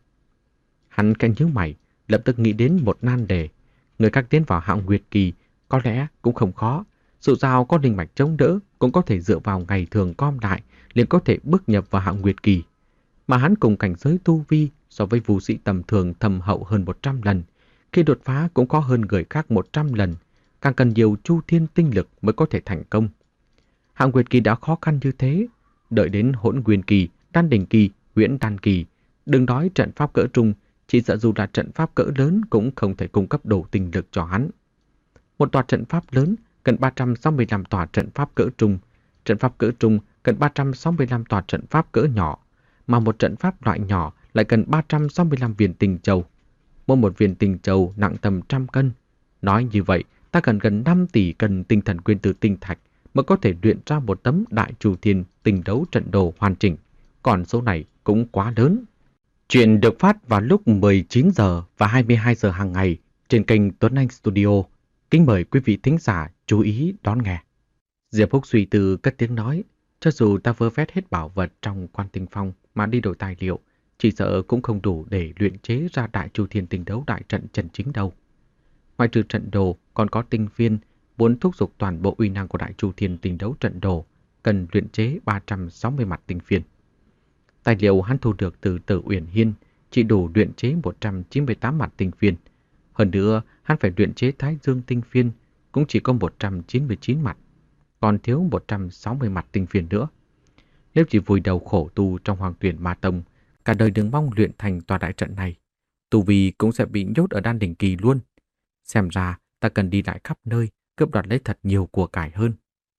Hắn khẽ nhíu mày, lập tức nghĩ đến một nan đề. Người khác tiến vào Hạo Nguyệt Kỳ có lẽ cũng không khó. Dù sao có linh mạch chống đỡ, cũng có thể dựa vào ngày thường com đại, liền có thể bước nhập vào Hạo Nguyệt Kỳ. Mà hắn cùng cảnh giới tu vi so với vũ sĩ tầm thường thâm hậu hơn một trăm lần. Khi đột phá cũng có hơn người khác một trăm lần, càng cần nhiều chu thiên tinh lực mới có thể thành công. Hạo Nguyệt Kỳ đã khó khăn như thế, đợi đến Hỗn Nguyên Kỳ, Đan Đỉnh Kỳ, Huyễn Đan Kỳ, đừng nói trận pháp cỡ trung, chỉ sợ dù là trận pháp cỡ lớn cũng không thể cung cấp đủ tinh lực cho hắn. Một tòa trận pháp lớn cần ba trăm sáu mươi lăm tòa trận pháp cỡ trung, trận pháp cỡ trung cần ba trăm sáu mươi lăm tòa trận pháp cỡ nhỏ, mà một trận pháp loại nhỏ lại cần ba trăm sáu mươi lăm viên tinh châu. Mỗi một viên tinh châu nặng tầm trăm cân. Nói như vậy, ta cần gần năm tỷ cân tinh thần nguyên tử tinh thạch mới có thể luyện ra một tấm đại chu thiên tinh đấu trận đồ hoàn chỉnh. Còn số này cũng quá lớn. Chuyện được phát vào lúc mười chín giờ và hai mươi hai giờ hàng ngày trên kênh Tuấn Anh Studio. Kính mời quý vị thính giả chú ý đón nghe. Diệp Húc suy tư cất tiếng nói, cho dù ta vơ vét hết bảo vật trong Quan Tinh Phong mà đi đổi tài liệu, chỉ sợ cũng không đủ để luyện chế ra đại chu thiên tinh đấu đại trận chân chính đâu. Ngoài trừ trận đồ, còn có tinh phiên, muốn thúc giục toàn bộ uy năng của đại chu thiên tinh đấu trận đồ, cần luyện chế ba trăm sáu mươi mặt tinh phiên. Tài liệu hắn thu được từ Tử Uyển Hiên chỉ đủ luyện chế một trăm chín mươi tám mặt tinh phiên. Hơn nữa, hắn phải luyện chế Thái Dương tinh phiên, cũng chỉ có một trăm chín mươi chín mặt, còn thiếu một trăm sáu mươi mặt tinh phiên nữa. Nếu chỉ vùi đầu khổ tu trong Hoàng Tuyển Ma Tông, cả đời đừng mong luyện thành tòa đại trận này, tu vi cũng sẽ bị nhốt ở Đan Đỉnh Kỳ luôn. Xem ra ta cần đi lại khắp nơi, cướp đoạt lấy thật nhiều của cải hơn.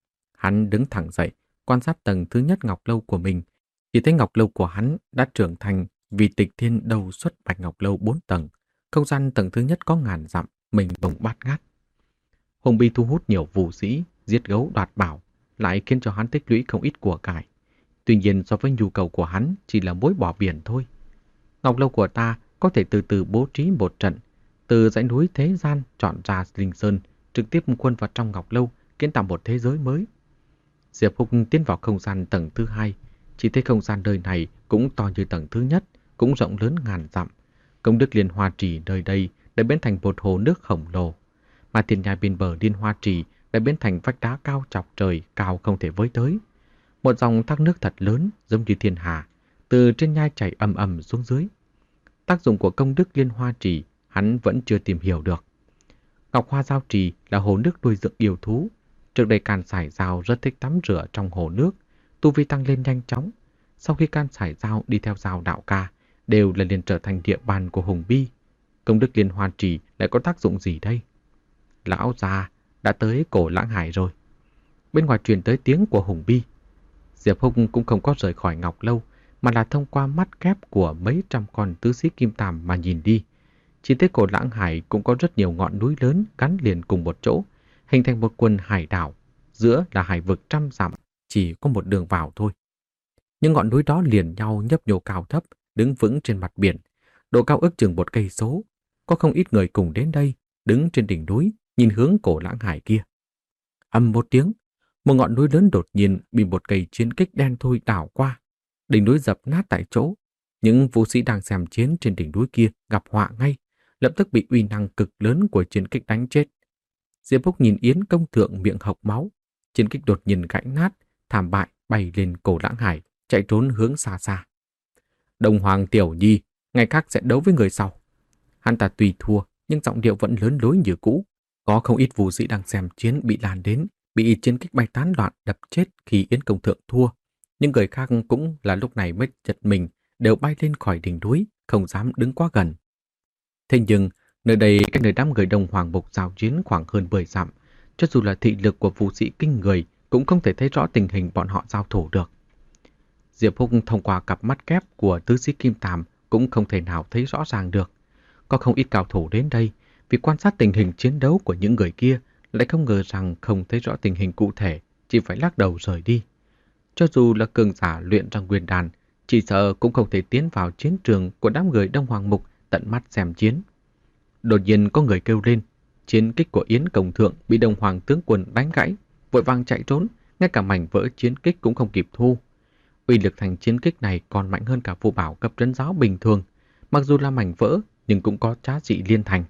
Hắn đứng thẳng dậy, quan sát tầng thứ nhất ngọc lâu của mình, chỉ thấy ngọc lâu của hắn đã trưởng thành Vì Tịch Thiên đầu xuất Bạch Ngọc Lâu bốn tầng, không gian tầng thứ nhất có ngàn dặm, mình bồng bát ngát. Hùng Bi thu hút nhiều vũ sĩ, giết gấu đoạt bảo, lại khiến cho hắn tích lũy không ít của cải. Tuy nhiên so với nhu cầu của hắn chỉ là mối bỏ biển thôi. Ngọc Lâu của ta có thể từ từ bố trí một trận, từ dãy núi thế gian chọn ra Linh Sơn, trực tiếp quân vào trong Ngọc Lâu, kiến tạo một thế giới mới. Diệp Húc tiến vào không gian tầng thứ hai, chỉ thấy không gian nơi này cũng to như tầng thứ nhất, cũng rộng lớn ngàn dặm. Công đức Liên Hoa Trì nơi đây đã biến thành một hồ nước khổng lồ, mà thiên nhai bên bờ Liên Hoa Trì đã biến thành vách đá cao chọc trời, cao không thể với tới. Một dòng thác nước thật lớn giống như thiên hà, từ trên nhai chảy ầm ầm xuống dưới. Tác dụng của công đức Liên Hoa Trì hắn vẫn chưa tìm hiểu được. Ngọc Hoa Giao Trì là hồ nước nuôi dưỡng yêu thú. Trước đây Can Sải Dao rất thích tắm rửa trong hồ nước, tu vi tăng lên nhanh chóng. Sau khi Can Sải Dao đi theo Dao Đạo Ca, đều là liền trở thành địa bàn của Hùng Bi. Công đức Liên Hoa Trì lại có tác dụng gì đây? Lão già đã tới cổ Lãng Hải rồi. Bên ngoài truyền tới tiếng của Hùng Bi. Diệp Húc cũng không có rời khỏi Ngọc Lâu, mà là thông qua mắt kép của mấy trăm con tứ sĩ kim tàm mà nhìn đi. Chỉ thấy cổ Lãng Hải cũng có rất nhiều ngọn núi lớn gắn liền cùng một chỗ, hình thành một quần hải đảo. Giữa là hải vực trăm dặm, chỉ có một đường vào thôi. Những ngọn núi đó liền nhau nhấp nhô cao thấp, đứng vững trên mặt biển. Độ cao ước chừng một cây số. Có không ít người cùng đến đây, đứng trên đỉnh núi, nhìn hướng cổ Lãng Hải kia. Ầm một tiếng, một ngọn núi lớn đột nhiên bị một cây chiến kích đen thui đảo qua. Đỉnh núi dập nát tại chỗ. Những vũ sĩ đang xem chiến trên đỉnh núi kia gặp họa ngay, lập tức bị uy năng cực lớn của chiến kích đánh chết. Diệp Húc nhìn Yến công thượng miệng hộc máu, chiến kích đột nhiên gãy nát, thảm bại bay lên cổ Lãng Hải, chạy trốn hướng xa xa. Đông Hoàng Tiểu Nhi, ngày khác sẽ đấu với người sau. Hắn ta tuy thua, nhưng giọng điệu vẫn lớn lối như cũ. Có không ít vũ sĩ đang xem chiến bị lan đến, bị chiến kích bay tán loạn đập chết khi Yến công thượng thua. Nhưng người khác cũng là lúc này mới giật mình, đều bay lên khỏi đỉnh núi, không dám đứng quá gần. Thế nhưng, nơi đây cách nơi đám người Đông Hoàng Mục giao chiến khoảng hơn mười dặm, cho dù là thị lực của vũ sĩ kinh người cũng không thể thấy rõ tình hình bọn họ giao thủ được. Diệp Húc thông qua cặp mắt kép của tứ sĩ kim tàm cũng không thể nào thấy rõ ràng được. Có không ít cao thủ đến đây, vì quan sát tình hình chiến đấu của những người kia, lại không ngờ rằng không thấy rõ tình hình cụ thể, chỉ phải lắc đầu rời đi. Cho dù là cường giả luyện ra nguyên đàn, chỉ sợ cũng không thể tiến vào chiến trường của đám người Đông Hoàng Mục tận mắt xem chiến. Đột nhiên có người kêu lên, chiến kích của Yến công thượng bị Đông Hoàng tướng quân đánh gãy, vội vàng chạy trốn, ngay cả mảnh vỡ chiến kích cũng không kịp thu. Uy lực thành chiến kích này còn mạnh hơn cả phù bảo cấp trấn giáo bình thường, mặc dù là mảnh vỡ nhưng cũng có giá trị liên thành.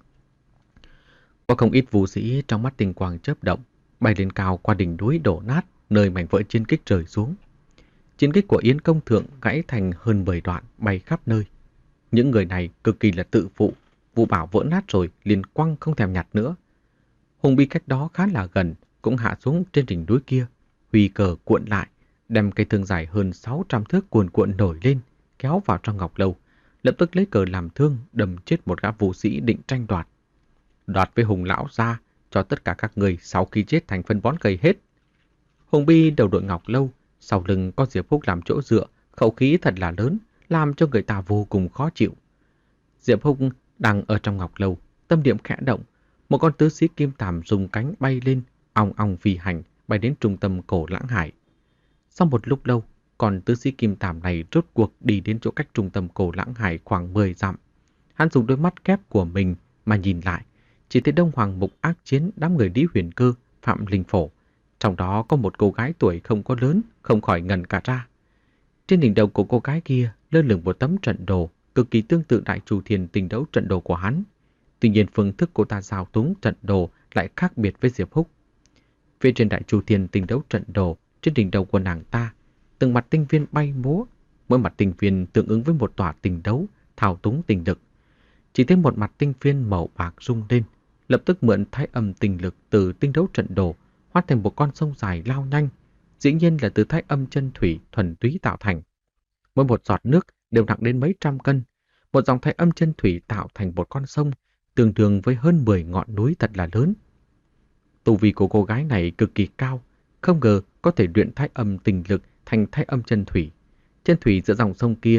Có không ít vũ sĩ trong mắt tinh quang chớp động, bay lên cao qua đỉnh núi đổ nát, nơi mảnh vỡ chiến kích rơi xuống. Chiến kích của Yến công thượng gãy thành hơn mười đoạn, bay khắp nơi. Những người này cực kỳ là tự phụ, phù bảo vỡ nát rồi liền quăng không thèm nhặt nữa. Hùng Bi cách đó khá là gần, cũng hạ xuống trên đỉnh núi kia, huy cờ cuộn lại, đem cây thương dài hơn sáu trăm thước cuồn cuộn nổi lên, kéo vào trong Ngọc Lâu, lập tức lấy cờ làm thương, đâm chết một gã vũ sĩ định tranh đoạt. Đoạt với Hùng lão ra, cho tất cả các người sau khi chết thành phân bón cây hết. Hùng Bi đầu đội Ngọc Lâu, sau lưng có Diệp Húc làm chỗ dựa, khẩu khí thật là lớn, làm cho người ta vô cùng khó chịu. Diệp Húc đang ở trong Ngọc Lâu, tâm niệm khẽ động, một con tứ sĩ kim tàm dùng cánh bay lên, ong ong phi hành, bay đến trung tâm cổ Lãng Hải. Sau một lúc lâu, con tứ sĩ kim tàm này rốt cuộc đi đến chỗ cách trung tâm cổ Lãng Hải khoảng mười dặm. Hắn dùng đôi mắt kép của mình mà nhìn lại, chỉ thấy Đông Hoàng Mục ác chiến đám người Lý Huyền Cơ, Phạm Linh Phổ. Trong đó có một cô gái tuổi không có lớn, không khỏi ngẩn cả ra. Trên đỉnh đầu của cô gái kia lơ lửng một tấm trận đồ, cực kỳ tương tự Đại Chu Thiên tình đấu trận đồ của hắn. Tuy nhiên phương thức cô ta giao túng trận đồ lại khác biệt với Diệp Húc. Phía trên Đại Chu Thiên tình đấu trận đồ, trên đỉnh đầu của nàng ta, từng mặt tinh viên bay múa, mỗi mặt tinh viên tương ứng với một tòa tình đấu, thao túng tình lực. Chỉ thấy một mặt tinh viên màu bạc rung lên, lập tức mượn thái âm tình lực từ tinh đấu trận đồ, hóa thành một con sông dài lao nhanh, dĩ nhiên là từ thái âm chân thủy thuần túy tạo thành. Mỗi một giọt nước đều nặng đến mấy trăm cân, một dòng thái âm chân thủy tạo thành một con sông, tương đương với hơn mười ngọn núi thật là lớn. Tu vi của cô gái này cực kỳ cao, không ngờ có thể luyện thái âm tình lực thành thái âm chân thủy. Chân thủy giữa dòng sông kia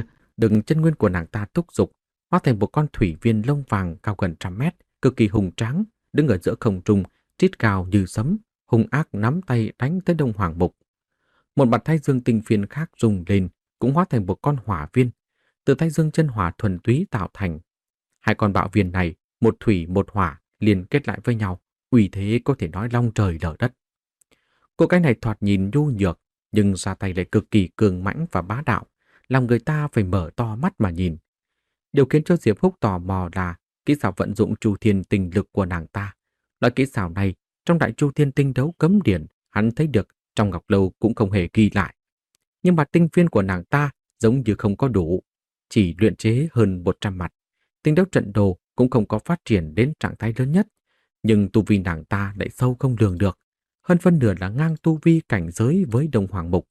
Đừng chân nguyên của nàng ta thúc giục, hóa thành một con thủy viên lông vàng cao gần trăm mét, cực kỳ hùng tráng, đứng ở giữa không trung, rít cao như sấm, hung ác nắm tay đánh tới Đông Hoàng Mục. Một bàn tay dương tinh phiên khác rung lên, cũng hóa thành một con hỏa viên, từ tay dương chân hỏa thuần túy tạo thành. Hai con bạo viên này, một thủy một hỏa, liên kết lại với nhau, uy thế có thể nói long trời lở đất. Cô cái này thoạt nhìn nhu nhược, nhưng ra tay lại cực kỳ cường mãnh và bá đạo, làm người ta phải mở to mắt mà nhìn. Điều khiến cho Diệp Húc tò mò là kỹ xảo vận dụng Chu Thiên tinh lực của nàng ta. Loại kỹ xảo này, trong Đại Chu Thiên tinh đấu cấm điển, hắn thấy được trong Ngọc Lâu cũng không hề ghi lại. Nhưng mà tinh phiên của nàng ta giống như không có đủ, chỉ luyện chế hơn một trăm mặt. Tinh đấu trận đồ cũng không có phát triển đến trạng thái lớn nhất, nhưng tu vi nàng ta lại sâu không lường được, hơn phân nửa là ngang tu vi cảnh giới với Đông Hoàng Mục.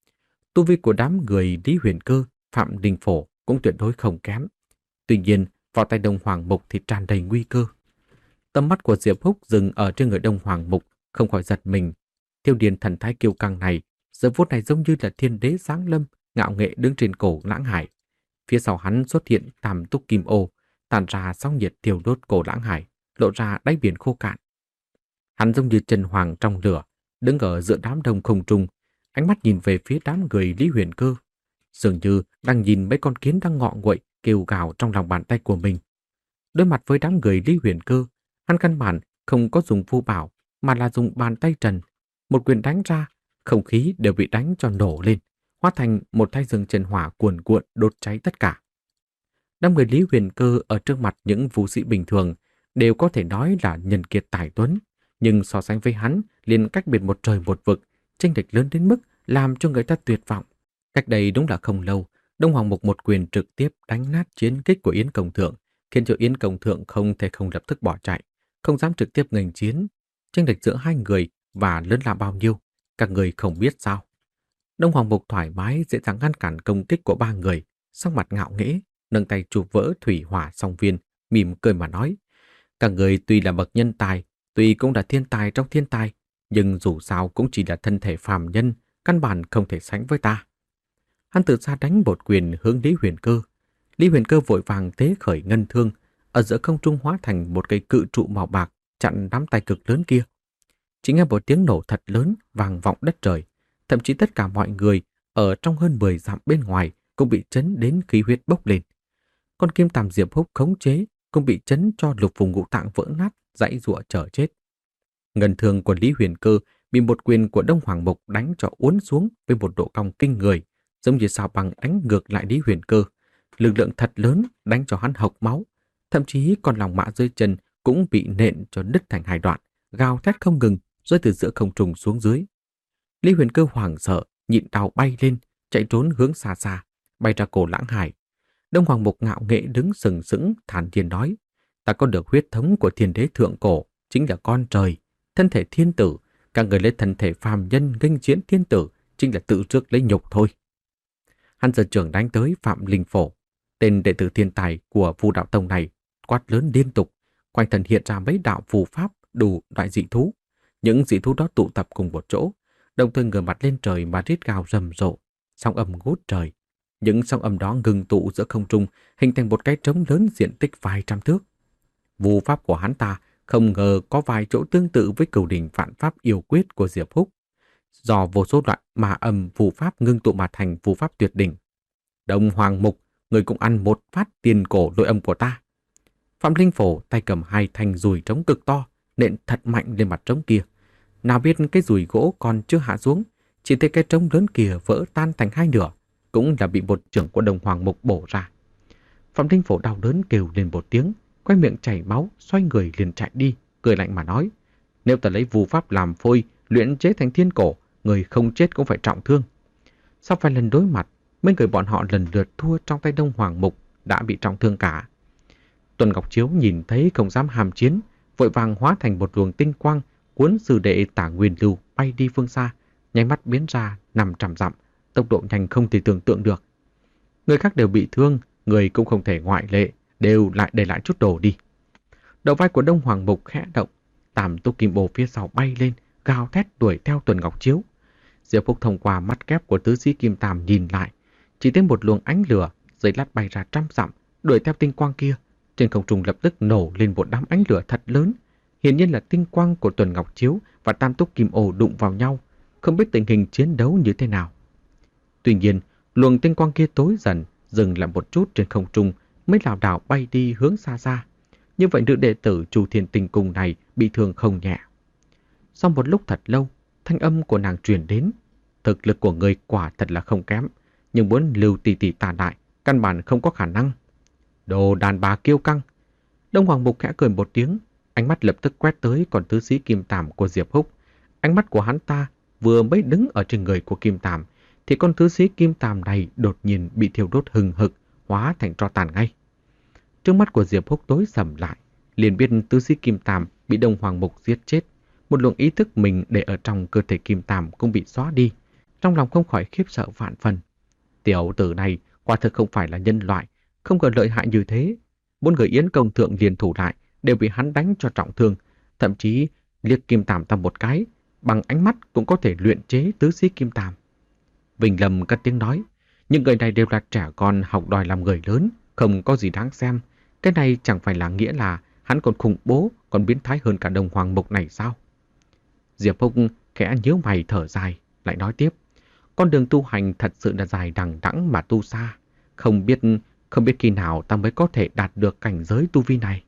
Tu vi của đám người Lý Huyền Cơ, Phạm Đình Phổ cũng tuyệt đối không kém. Tuy nhiên, vào tay Đông Hoàng Mục thì tràn đầy nguy cơ. Tầm mắt của Diệp Húc dừng ở trên người Đông Hoàng Mục, không khỏi giật mình. Thiêu điền thần thái kiêu căng này, giờ phút này giống như là thiên đế giáng lâm, ngạo nghệ đứng trên cổ Lãng Hải. Phía sau hắn xuất hiện tam túc kim ô, tàn ra sóng nhiệt thiêu đốt cổ Lãng Hải, lộ ra đáy biển khô cạn. Hắn giống như chân hoàng trong lửa, đứng ở giữa đám đông không trung, ánh mắt nhìn về phía đám người Lý Huyền Cơ, dường như đang nhìn mấy con kiến đang ngọ nguậy kêu gào trong lòng bàn tay của mình. Đối mặt với đám người Lý Huyền Cơ, hắn căn bản không có dùng phù bảo, mà là dùng bàn tay trần. Một quyền đánh ra, không khí đều bị đánh cho nổ lên, hóa thành một thái dương chân hỏa cuồn cuộn đốt cháy tất cả. Đám người Lý Huyền Cơ ở trước mặt những vũ sĩ bình thường đều có thể nói là nhân kiệt tài tuấn, nhưng so sánh với hắn liền cách biệt một trời một vực, chênh lệch lớn đến mức làm cho người ta tuyệt vọng. Cách đây đúng là không lâu, Đông Hoàng Mục một quyền trực tiếp đánh nát chiến kích của Yến Công Thượng, khiến cho Yến Công Thượng không thể không lập tức bỏ chạy, không dám trực tiếp nghênh chiến. Chênh lệch giữa hai người và lớn là bao nhiêu, các người không biết sao. Đông Hoàng Mục thoải mái dễ dàng ngăn cản công kích của ba người, sắc mặt ngạo nghễ, nâng tay chụp vỡ thủy hỏa song viên, mỉm cười mà nói: các người tuy là bậc nhân tài, tuy cũng là thiên tài trong thiên tài, nhưng dù sao cũng chỉ là thân thể phàm nhân, căn bản không thể sánh với ta. Hắn tự ra đánh một quyền hướng Lý Huyền Cơ. Lý Huyền Cơ vội vàng tế khởi ngân thương, ở giữa không trung hóa thành một cây cự trụ màu bạc chặn nắm tay cực lớn kia. Chỉ nghe một tiếng nổ thật lớn vang vọng đất trời, thậm chí tất cả mọi người ở trong hơn mười dặm bên ngoài cũng bị chấn đến khí huyết bốc lên. Con kim tàm Diệp Húc khống chế cũng bị chấn cho lục vùng ngũ tạng vỡ nát, giãy giụa chờ chết. Ngân thương của Lý Huyền Cơ bị một quyền của Đông Hoàng Mục đánh cho uốn xuống với một độ cong kinh người, giống như sao băng đánh ngược lại Lý Huyền Cơ. Lực lượng thật lớn đánh cho hắn hộc máu, thậm chí còn lòng mã dưới chân cũng bị nện cho đứt thành hai đoạn, gào thét không ngừng, rơi từ giữa không trung xuống dưới. Lý Huyền Cơ hoảng sợ, nhịn đau bay lên, chạy trốn hướng xa xa, bay ra cổ Lãng Hải. Đông Hoàng Mục ngạo nghễ đứng sừng sững, thản nhiên nói: ta có được huyết thống của thiên đế thượng cổ, chính là con trời, thân thể thiên tử. Các người lấy thân thể phàm nhân nghênh chiến thiên tử, chính là tự rước lấy nhục thôi. Hắn giơ trường đánh tới Phạm Linh Phổ, tên đệ tử thiên tài của Phù Đạo Tông này, quát lớn liên tục, quanh thân hiện ra mấy đạo phù pháp đủ loại dị thú. Những dị thú đó tụ tập cùng một chỗ, đồng thời ngửa mặt lên trời mà rít gào rầm rộ, sóng âm ngút trời. Những sóng âm đó ngừng tụ giữa không trung, hình thành một cái trống lớn diện tích vài trăm thước. Phù pháp của hắn ta không ngờ có vài chỗ tương tự với cửu đỉnh vạn pháp yêu quyết của Diệp Húc, do vô số loại mà âm phù pháp ngưng tụ mà thành phù pháp tuyệt đỉnh. Đông Hoàng Mục, người cũng ăn một phát tiền cổ lôi âm của ta. Phạm Linh Phổ tay cầm hai thanh dùi trống cực to, nện thật mạnh lên mặt trống kia. Nào biết cái dùi gỗ còn chưa hạ xuống, chỉ thấy cái trống lớn kia vỡ tan thành hai nửa, cũng là bị một chưởng của Đông Hoàng Mục bổ ra. Phạm Linh Phổ đau đớn kêu lên một tiếng, quay miệng chảy máu, xoay người liền chạy đi, cười lạnh mà nói: nếu ta lấy phù pháp làm phôi, luyện chế thành thiên cổ, người không chết cũng phải trọng thương. Sau vài lần đối mặt, mấy người bọn họ lần lượt thua trong tay Đông Hoàng Mục, đã bị trọng thương cả. Tuần Ngọc Chiếu nhìn thấy không dám hàm chiến, vội vàng hóa thành một luồng tinh quang, cuốn sư đệ Tả Nguyên Lưu bay đi phương xa, nháy mắt biến ra năm trăm dặm, tốc độ nhanh không thể tưởng tượng được. Người khác đều bị thương, người cũng không thể ngoại lệ, đều lại để lại chút đồ đi. Đầu vai của Đông Hoàng Mục khẽ động, Tam Túc Kim Ô phía sau bay lên, gào thét đuổi theo Tuần Ngọc Chiếu. Diệp Húc thông qua mắt kép của tứ sĩ Kim Tam nhìn lại, chỉ thấy một luồng ánh lửa giấy lát bay ra trăm dặm, đuổi theo tinh quang kia. Trên không trung lập tức nổ lên một đám ánh lửa thật lớn. Hiển nhiên là tinh quang của Tuần Ngọc Chiếu và Tam Túc Kim Ô đụng vào nhau, không biết tình hình chiến đấu như thế nào. Tuy nhiên, luồng tinh quang kia tối dần, dừng lại một chút trên không trung, mới lảo đảo bay đi hướng xa xa. Như vậy nữ đệ tử Chu Thiên Tinh Cung này bị thương không nhẹ. Sau một lúc thật lâu, thanh âm của nàng truyền đến. Thực lực của người quả thật là không kém, nhưng muốn lưu tỷ tỷ tàn đại, căn bản không có khả năng. Đồ đàn bà kiêu căng. Đông Hoàng Mục khẽ cười một tiếng, ánh mắt lập tức quét tới con tứ sĩ Kim Tàm của Diệp Húc. Ánh mắt của hắn ta vừa mới đứng ở trên người của Kim Tàm, thì con tứ sĩ Kim Tàm này đột nhiên bị thiêu đốt hừng hực, hóa thành tro tàn ngay. Trước mắt của Diệp Húc tối sầm lại, liền biết tứ sĩ Kim Tàm bị Đông Hoàng Mục giết chết. Một luồng ý thức mình để ở trong cơ thể Kim Tàm cũng bị xóa đi. Trong lòng không khỏi khiếp sợ vạn phần. Tiểu tử này quả thực không phải là nhân loại, không ngờ lợi hại như thế. Bốn người Yến Công Thượng liền thủ lại đều bị hắn đánh cho trọng thương, thậm chí liếc Kim Tàm ta một cái, bằng ánh mắt cũng có thể luyện chế tứ sĩ Kim Tàm. Vinh Lâm cất tiếng nói, những người này đều là trẻ con học đòi làm người lớn, không có gì đáng xem. Cái này chẳng phải là nghĩa là hắn còn khủng bố, còn biến thái hơn cả Đông Hoàng Mục này sao? Diệp Húc khẽ nhíu mày thở dài, lại nói tiếp, con đường tu hành thật sự là dài đằng đẵng mà tu xa, không biết không biết khi nào ta mới có thể đạt được cảnh giới tu vi này.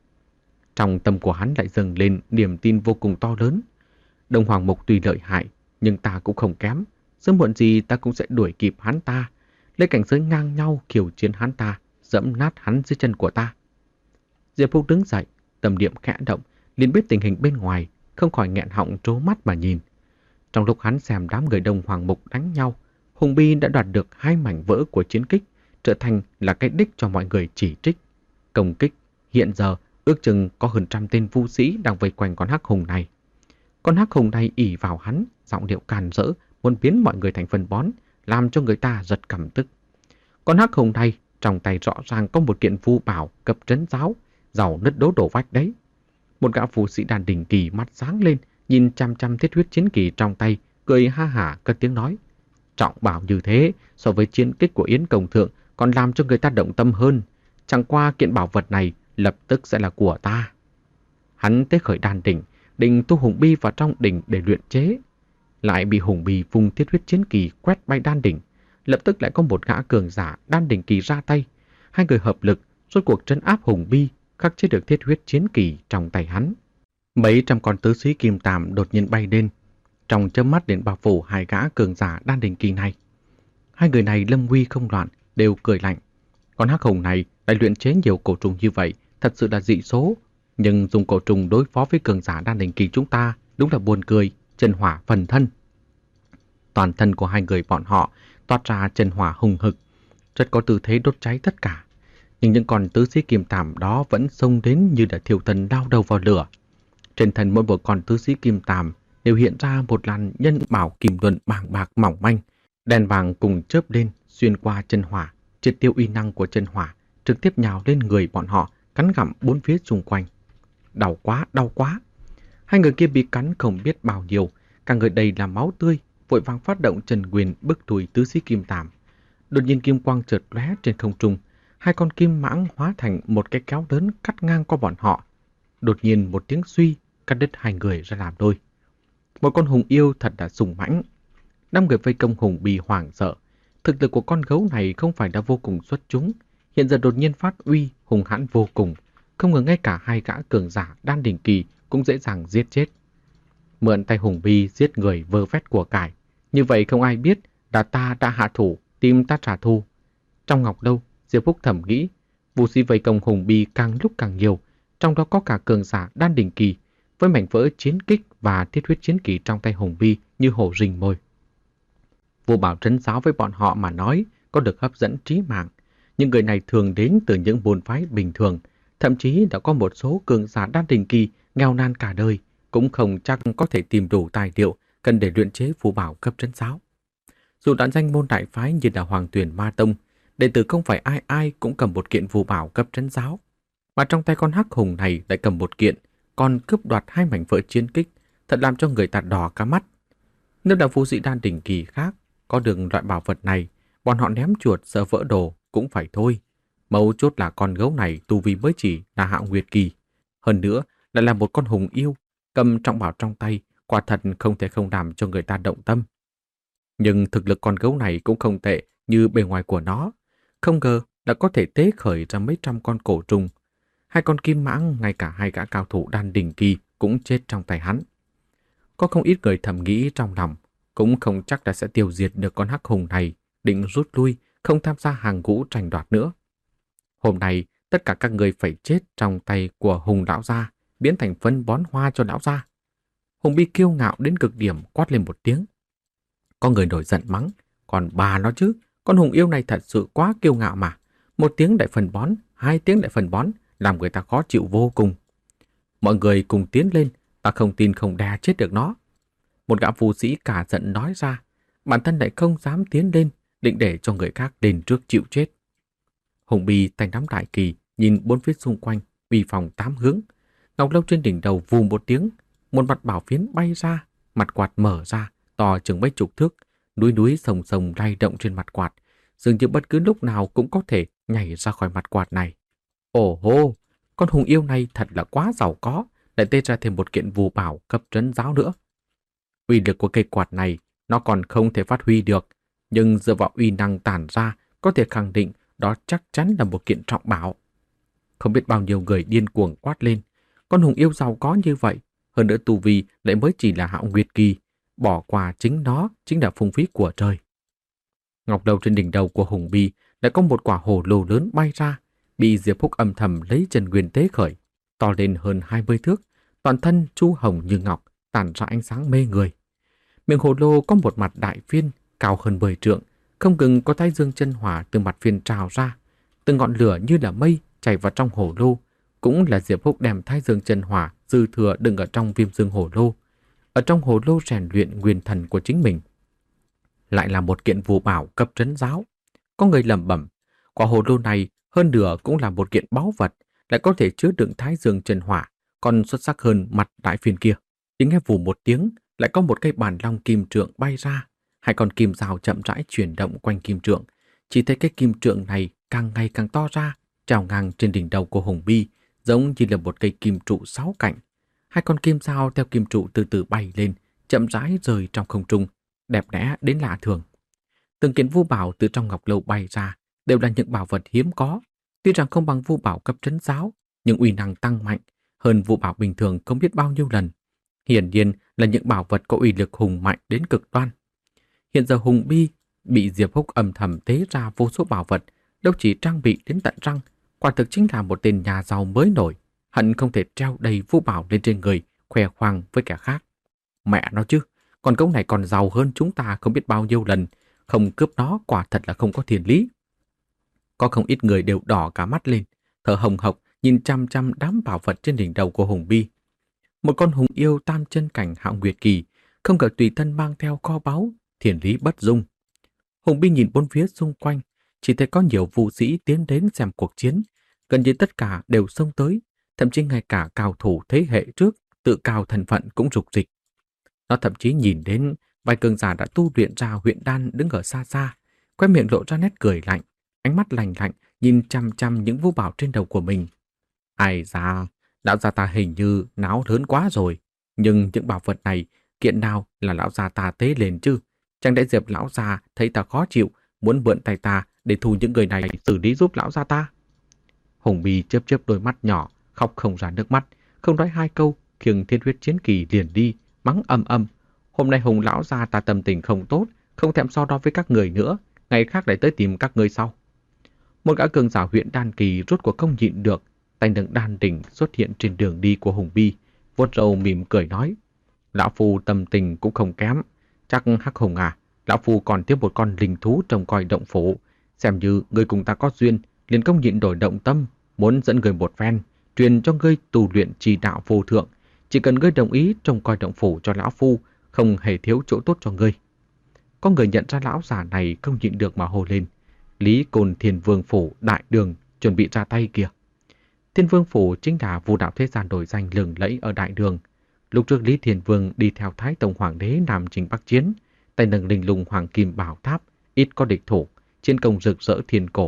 Trong tâm của hắn lại dâng lên niềm tin vô cùng to lớn. Đông Hoàng Mục tuy lợi hại, nhưng ta cũng không kém, sớm muộn gì ta cũng sẽ đuổi kịp hắn ta, lấy cảnh giới ngang nhau khiêu chiến hắn ta, dẫm nát hắn dưới chân của ta. Diệp Húc đứng dậy, tâm niệm khẽ động, liền biết tình hình bên ngoài, không khỏi nghẹn họng trố mắt mà nhìn. Trong lúc hắn xem đám người Đông Hoàng Mục đánh nhau, Hùng Bi đã đoạt được hai mảnh vỡ của chiến kích, trở thành là cái đích cho mọi người chỉ trích. Công kích, hiện giờ ước chừng có hơn trăm tên vu sĩ đang vây quanh con hắc hùng này. Con hắc hùng này ỷ vào hắn, giọng điệu càn rỡ, muốn biến mọi người thành phân bón, làm cho người ta giật căm tức. Con hắc hùng này trong tay rõ ràng có một kiện vu bảo cấp trấn giáo, giàu nứt đố đổ vách đấy. Một gã phù sĩ đàn đỉnh kỳ mắt sáng lên, nhìn chăm chăm thiết huyết chiến kỳ trong tay, cười ha hả cất tiếng nói. Trọng bảo như thế, so với chiến kích của Yến Công Thượng còn làm cho người ta động tâm hơn. Chẳng qua kiện bảo vật này lập tức sẽ là của ta. Hắn tế khởi đàn đỉnh, định tu Hùng Bi vào trong đỉnh để luyện chế. Lại bị Hùng Bi vung thiết huyết chiến kỳ quét bay đan đỉnh. Lập tức lại có một gã cường giả đan đỉnh kỳ ra tay. Hai người hợp lực, rốt cuộc trấn áp Hùng Bi, khắc chế được thiết huyết chiến kỳ trong tay hắn. Mấy trăm con tứ sĩ Kim Tàm đột nhiên bay lên, trong chớp mắt đến bao phủ hai gã cường giả đan đỉnh kỳ này. Hai người này lâm nguy không loạn, đều cười lạnh. Con hắc hùng này lại luyện chế nhiều cổ trùng như vậy, thật sự là dị số. Nhưng dùng cổ trùng đối phó với cường giả đan đỉnh kỳ chúng ta đúng là buồn cười, chân hỏa phần thân. Toàn thân của hai người bọn họ toát ra chân hỏa hùng hực, rất có tư thế đốt cháy tất cả. Nhưng những con tứ sĩ Kim Tàm đó vẫn xông đến như đã thiêu thân lao đầu vào lửa. Trên thân mỗi một con tứ sĩ Kim Tàm đều hiện ra một làn nhân bảo kim luận bàng bạc mỏng manh, đèn vàng cùng chớp lên xuyên qua chân hỏa, triệt tiêu uy năng của chân hỏa, trực tiếp nhào lên người bọn họ, cắn gặm bốn phía xung quanh. Đau quá, đau quá. Hai người kia bị cắn không biết bao nhiêu, cả người đầy là máu tươi, vội vàng phát động chân quyền bức đuổi tứ sĩ Kim Tàm. Đột nhiên kim quang chợt lóe trên không trung, hai con kim mãng hóa thành một cái kéo lớn cắt ngang qua bọn họ. Đột nhiên một tiếng suy cắt đứt hai người ra làm đôi. Một con hùng yêu thật đã sùng mãnh. Năm người vây công Hùng Bi hoảng sợ. Thực lực của con gấu này không phải đã vô cùng xuất chúng, hiện giờ đột nhiên phát uy hùng hãn vô cùng, không ngờ ngay cả hai gã cường giả đan đỉnh kỳ cũng dễ dàng giết chết. Mượn tay Hùng Bi giết người vơ vét của cải, như vậy không ai biết là ta đã hạ thủ tìm ta trả thù. Trong ngọc lâu, Diệp Phúc thầm nghĩ, vũ sĩ vây công Hùng Bi càng lúc càng nhiều, trong đó có cả cường giả đan đỉnh kỳ, với mảnh vỡ chiến kích và thiết huyết chiến kỳ trong tay Hùng Bi như hổ rình mồi. Vô bảo trấn giáo với bọn họ mà nói có được hấp dẫn trí mạng. Những người này thường đến từ những môn phái bình thường, thậm chí đã có một số cường giả đan đỉnh kỳ nghèo nàn cả đời, cũng không chắc có thể tìm đủ tài liệu cần để luyện chế phù bảo cấp trấn giáo. Dù đã danh môn đại phái như là Hoàng Tuyền Ma Tông, đệ tử không phải ai ai cũng cầm một kiện phù bảo cấp trấn giáo, mà trong tay con hắc hùng này lại cầm một kiện, còn cướp đoạt hai mảnh vỡ chiến kích, thật làm cho người ta đỏ cả mắt. Nếu là vũ sĩ đan đỉnh kỳ khác có được loại bảo vật này, bọn họ ném chuột sợ vỡ đồ, cũng phải thôi. Mấu chốt là con gấu này tu vi mới chỉ là Hạo Nguyệt kỳ. Hơn nữa, lại là một con hùng yêu, cầm trọng bảo trong tay, quả thật không thể không làm cho người ta động tâm. Nhưng thực lực con gấu này cũng không tệ như bề ngoài của nó. Không ngờ đã có thể tế khởi ra mấy trăm con cổ trùng. Hai con kim mãng, ngay cả hai gã cao thủ đan đỉnh kỳ cũng chết trong tay hắn. Có không ít người thầm nghĩ trong lòng, cũng không chắc là sẽ tiêu diệt được con hắc hùng này, định rút lui, không tham gia hàng ngũ tranh đoạt nữa. Hôm nay, tất cả các người phải chết trong tay của Hùng lão gia, biến thành phân bón hoa cho lão gia. Hùng Bi kiêu ngạo đến cực điểm quát lên một tiếng. Có người nổi giận mắng, còn bà nó chứ, con hùng yêu này thật sự quá kiêu ngạo mà. Một tiếng đại phần bón, hai tiếng đại phần bón, làm người ta khó chịu vô cùng. Mọi người cùng tiến lên, ta không tin không đè chết được nó. Một gã phù sĩ cả giận nói ra, bản thân lại không dám tiến lên, định để cho người khác đến trước chịu chết. Hùng Bi tay nắm đại kỳ, nhìn bốn phía xung quanh, uy phòng tám hướng. Ngọc lâu trên đỉnh đầu vù một tiếng, một mặt bảo phiến bay ra, mặt quạt mở ra, to chừng mấy chục thước, núi núi sồng sồng lay động trên mặt quạt, dường như bất cứ lúc nào cũng có thể nhảy ra khỏi mặt quạt này. Ồ hô, con hùng yêu này thật là quá giàu có, lại tê ra thêm một kiện phù bảo cấp trấn giáo nữa. Uy lực của cây quạt này nó còn không thể phát huy được, nhưng dựa vào uy năng tản ra có thể khẳng định đó chắc chắn là một kiện trọng bảo. Không biết bao nhiêu người điên cuồng quát lên, con hùng yêu giàu có như vậy, hơn nữa tu vi lại mới chỉ là Hạo Nguyệt kỳ, bỏ qua chính nó chính là phung phí của trời. Ngọc đầu trên đỉnh đầu của Hùng Bi lại có một quả hồ lô lớn bay ra, bị Diệp Húc âm thầm lấy chân nguyên tế khởi, to lên hơn hai mươi thước, toàn thân chu hồng như ngọc, tản ra ánh sáng mê người. Miệng hồ lô có một mặt đại phiên cao hơn mười trượng, không ngừng có thái dương chân hỏa từ mặt phiên trào ra, từng ngọn lửa như là mây chảy vào trong hồ lô, cũng là Diệp Húc đem thái dương chân hỏa dư thừa đựng ở trong viêm dương hồ lô, ở trong hồ lô rèn luyện nguyên thần của chính mình. Lại là một kiện phù bảo cấp trấn giáo. Có người lẩm bẩm, quả hồ lô này hơn nửa cũng là một kiện báu vật, lại có thể chứa đựng thái dương chân hỏa, còn xuất sắc hơn mặt đại phiên kia. Chỉ nghe vù một tiếng, lại có một cây bàn long kim trượng bay ra, hai con kim rào chậm rãi chuyển động quanh kim trượng. Chỉ thấy cái kim trượng này càng ngày càng to ra, trào ngang trên đỉnh đầu của Hùng Bi, giống như là một cây kim trụ sáu cạnh. Hai con kim sao theo kim trụ từ từ bay lên, chậm rãi rơi trong không trung, đẹp đẽ đến lạ thường. Từng kiện vu bảo từ trong ngọc lâu bay ra đều là những bảo vật hiếm có, tuy rằng không bằng vu bảo cấp trấn giáo, nhưng uy năng tăng mạnh hơn vu bảo bình thường không biết bao nhiêu lần. Hiển nhiên là những bảo vật có uy lực hùng mạnh đến cực đoan. Hiện giờ Hùng Bi bị Diệp Húc âm thầm tế ra vô số bảo vật, đâu chỉ trang bị đến tận răng, quả thực chính là một tên nhà giàu mới nổi, hận không thể treo đầy vu bảo lên trên người, khoe khoang với kẻ khác. Mẹ nó chứ, con cống này còn giàu hơn chúng ta không biết bao nhiêu lần, không cướp nó quả thật là không có thiên lý. Có không ít người đều đỏ cả mắt lên, thở hồng hộc nhìn chăm chăm đám bảo vật trên đỉnh đầu của Hùng Bi. Một con hùng yêu tam chân cảnh Hạo Nguyệt kỳ, không ngờ tùy thân mang theo kho báu, thiên lý bất dung. Hùng Bi nhìn bốn phía xung quanh, chỉ thấy có nhiều vũ sĩ tiến đến xem cuộc chiến, gần như tất cả đều xông tới, thậm chí ngay cả cao thủ thế hệ trước tự cao thân phận cũng rục rịch. Nó thậm chí nhìn đến vài cường giả đã tu luyện ra huyện đan đứng ở xa xa, quay miệng lộ ra nét cười lạnh, ánh mắt lạnh lạnh nhìn chăm chăm những vũ bảo trên đầu của mình. Ai da, lão gia ta hình như náo lớn quá rồi, nhưng những bảo vật này kiện nào là lão gia ta tế lên chứ? Chẳng lẽ Diệp lão gia thấy ta khó chịu, muốn mượn tay ta để thu những người này xử lý giúp lão gia ta? Hùng Bi chớp chớp đôi mắt nhỏ, khóc không ra nước mắt, không nói hai câu, khiêng thiên huyết chiến kỳ liền đi, mắng ầm ầm. Hôm nay Hùng lão gia ta tâm tình không tốt, không thèm so đo với các người nữa, ngày khác lại tới tìm các ngươi sau. Một gã cường giả huyện đan kỳ rốt cuộc không nhịn được, tay nâng đan đỉnh xuất hiện trên đường đi của Hùng Bi, vuốt râu mỉm cười nói: Lão phu tâm tình cũng không kém, chắc Hắc Hùng à, lão phu còn tiếp một con linh thú trông coi động phủ, xem như ngươi cùng ta có duyên, liền không nhịn đổi động tâm, muốn dẫn ngươi một phen, truyền cho ngươi tu luyện trì đạo vô thượng, chỉ cần ngươi đồng ý trông coi động phủ cho lão phu, không hề thiếu chỗ tốt cho ngươi. Có người nhận ra lão già này không nhịn được mà hô lên: Lý Côn Thiên Vương phủ đại đường chuẩn bị ra tay kìa. Thiên Vương phủ chính là vu đạo thế gian nổi danh lừng lẫy ở đại đường. Lúc trước Lý Thiên Vương đi theo Thái Tông Hoàng đế Nam Chinh Bắc chiến, tay nâng linh lung hoàng kim bảo tháp, ít có địch thủ, chiến công rực rỡ thiên cổ,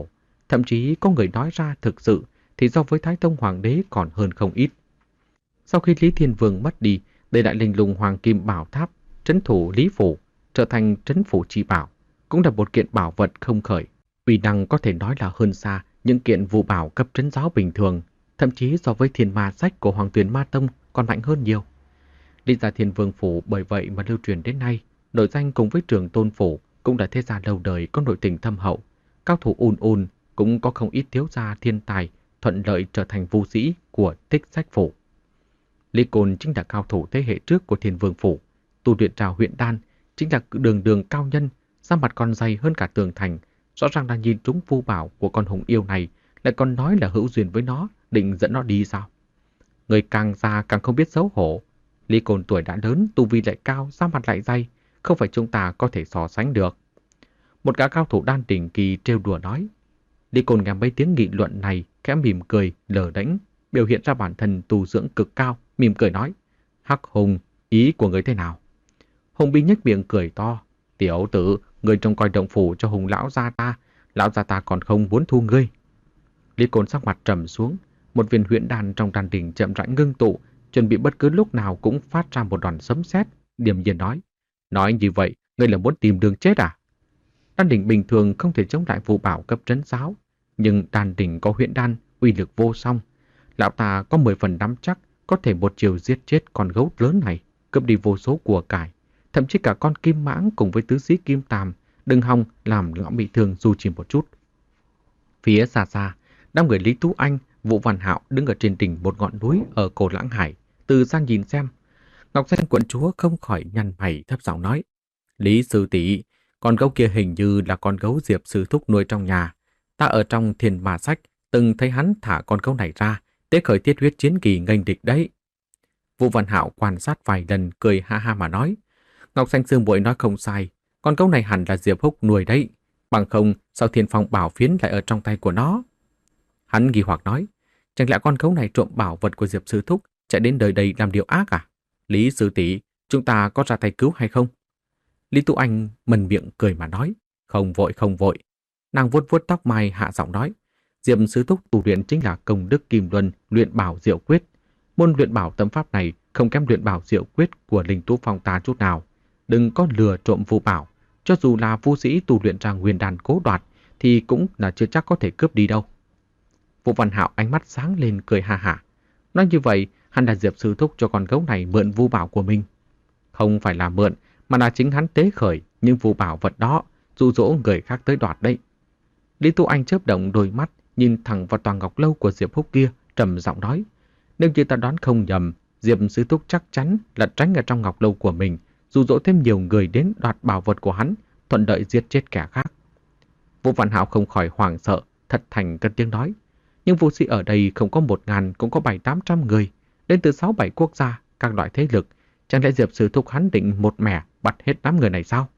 Thậm chí có người nói ra thực sự thì so với Thái Tông Hoàng đế còn hơn không ít. Sau khi Lý Thiên Vương mất đi, để lại linh lung Hoàng Kim Bảo Tháp, trấn thủ Lý Phủ, trở thành trấn phủ chi bảo, cũng là một kiện bảo vật không khởi. Uy năng có thể nói là hơn xa những kiện vụ bảo cấp trấn giáo bình thường, thậm chí so với thiên ma sách của Hoàng Tuyền Ma Tông còn mạnh hơn nhiều. Lý gia Thiên Vương Phủ bởi vậy mà lưu truyền đến nay, nổi danh cùng với Trường Tôn Phủ cũng là thế gia lâu đời có nội tình thâm hậu. Cao thủ ùn ùn cũng có không ít thiếu gia thiên tài thuận lợi trở thành vũ sĩ của Tích Sách Phủ. Lý Côn chính là cao thủ thế hệ trước của Thiên Vương Phủ, tu luyện trào huyện đan, chính là đường đường cao nhân, da mặt còn dày hơn cả tường thành, rõ ràng là nhìn trúng vu bảo của con hùng yêu này, lại còn nói là hữu duyên với nó, định dẫn nó đi sao? Người càng già càng không biết xấu hổ. Lý Côn tuổi đã lớn, tu vi lại cao, da mặt lại dày, không phải chúng ta có thể so sánh được. Một gã cao thủ đan đỉnh kỳ trêu đùa nói. Lý Côn nghe mấy tiếng nghị luận này, khẽ mỉm cười, lờ đễnh, biểu hiện ra bản thân tu dưỡng cực cao, mỉm cười nói: Hắc Hùng, ý của người thế nào? Hùng Bi nhếch miệng cười to: Tiểu tử, người trông coi động phủ cho Hùng lão gia ta, lão gia ta còn không muốn thu ngươi. Lý Côn sắc mặt trầm xuống, một viên huyễn đan trong đan đỉnh chậm rãi ngưng tụ, chuẩn bị bất cứ lúc nào cũng phát ra một đòn sấm sét, điềm nhiên nói: Nói như vậy, ngươi là muốn tìm đường chết à? Đan đỉnh bình thường không thể chống lại vụ bảo cấp trấn giáo, nhưng đan đỉnh có huyễn đan, uy lực vô song. Lão ta có mười phần nắm chắc có thể một chiều giết chết con gấu lớn này, cướp đi vô số của cải, thậm chí cả con kim mãng cùng với tứ sĩ kim tàm, đừng hòng làm lão bị thương dù chỉ một chút. Phía xa xa, đám người Lý Tú Anh, Vũ Văn Hạo đứng ở trên đỉnh một ngọn núi ở Cổ Lãng Hải, từ xa nhìn xem. Ngọc Danh quận chúa không khỏi nhăn mày thấp giọng nói: Lý sư tỷ, con gấu kia hình như là con gấu Diệp sư thúc nuôi trong nhà. Ta ở trong Thiên Ma Sách từng thấy hắn thả con gấu này ra để khởi tiết huyết chiến kỳ nghênh địch đấy. Vũ Văn Hạo quan sát vài lần, cười ha ha mà nói: Ngọc Xanh Sương Bội nói không sai, con gấu này hẳn là Diệp Húc nuôi đấy, bằng không sao Thiên Phong bảo phiến lại ở trong tay của nó? Hắn nghi hoặc nói: Chẳng lẽ con gấu này trộm bảo vật của Diệp sư thúc, chạy đến đời đây làm điều ác à? Lý sư tỷ, chúng ta có ra tay cứu hay không? Lý Tú Anh mần miệng cười mà nói: Không vội không vội. Nàng vuốt vuốt tóc mai hạ giọng nói: Diệp sư thúc tu luyện chính là công đức kim luân luyện bảo diệu quyết. Môn luyện bảo tâm pháp này không kém luyện bảo diệu quyết của Linh Tú Phong ta chút nào. Đừng có lừa trộm vu bảo, cho dù là vũ sĩ tu luyện ra nguyên đàn cố đoạt thì cũng là chưa chắc có thể cướp đi đâu. Vũ Văn Hạo ánh mắt sáng lên cười ha hả. Nói như vậy, hắn là Diệp sư thúc cho con gấu này mượn vu bảo của mình. Không phải là mượn, mà là chính hắn tế khởi những vu bảo vật đó, dụ dỗ người khác tới đoạt đấy. Lý Tú Anh chớp động đôi mắt, nhìn thẳng vào tòa ngọc lâu của Diệp Húc kia, trầm giọng nói: Nếu như ta đoán không nhầm, Diệp sư thúc chắc chắn là tránh ở trong ngọc lâu của mình, dụ dỗ thêm nhiều người đến đoạt bảo vật của hắn, thuận lợi giết chết kẻ khác. Vũ Văn Hạo không khỏi hoảng sợ, thật thành cất tiếng nói: Nhưng vũ sĩ ở đây không có một ngàn cũng có bảy tám trăm người, đến từ sáu bảy quốc gia, các loại thế lực, chẳng lẽ Diệp sư thúc hắn định một mẻ bắt hết đám người này sao?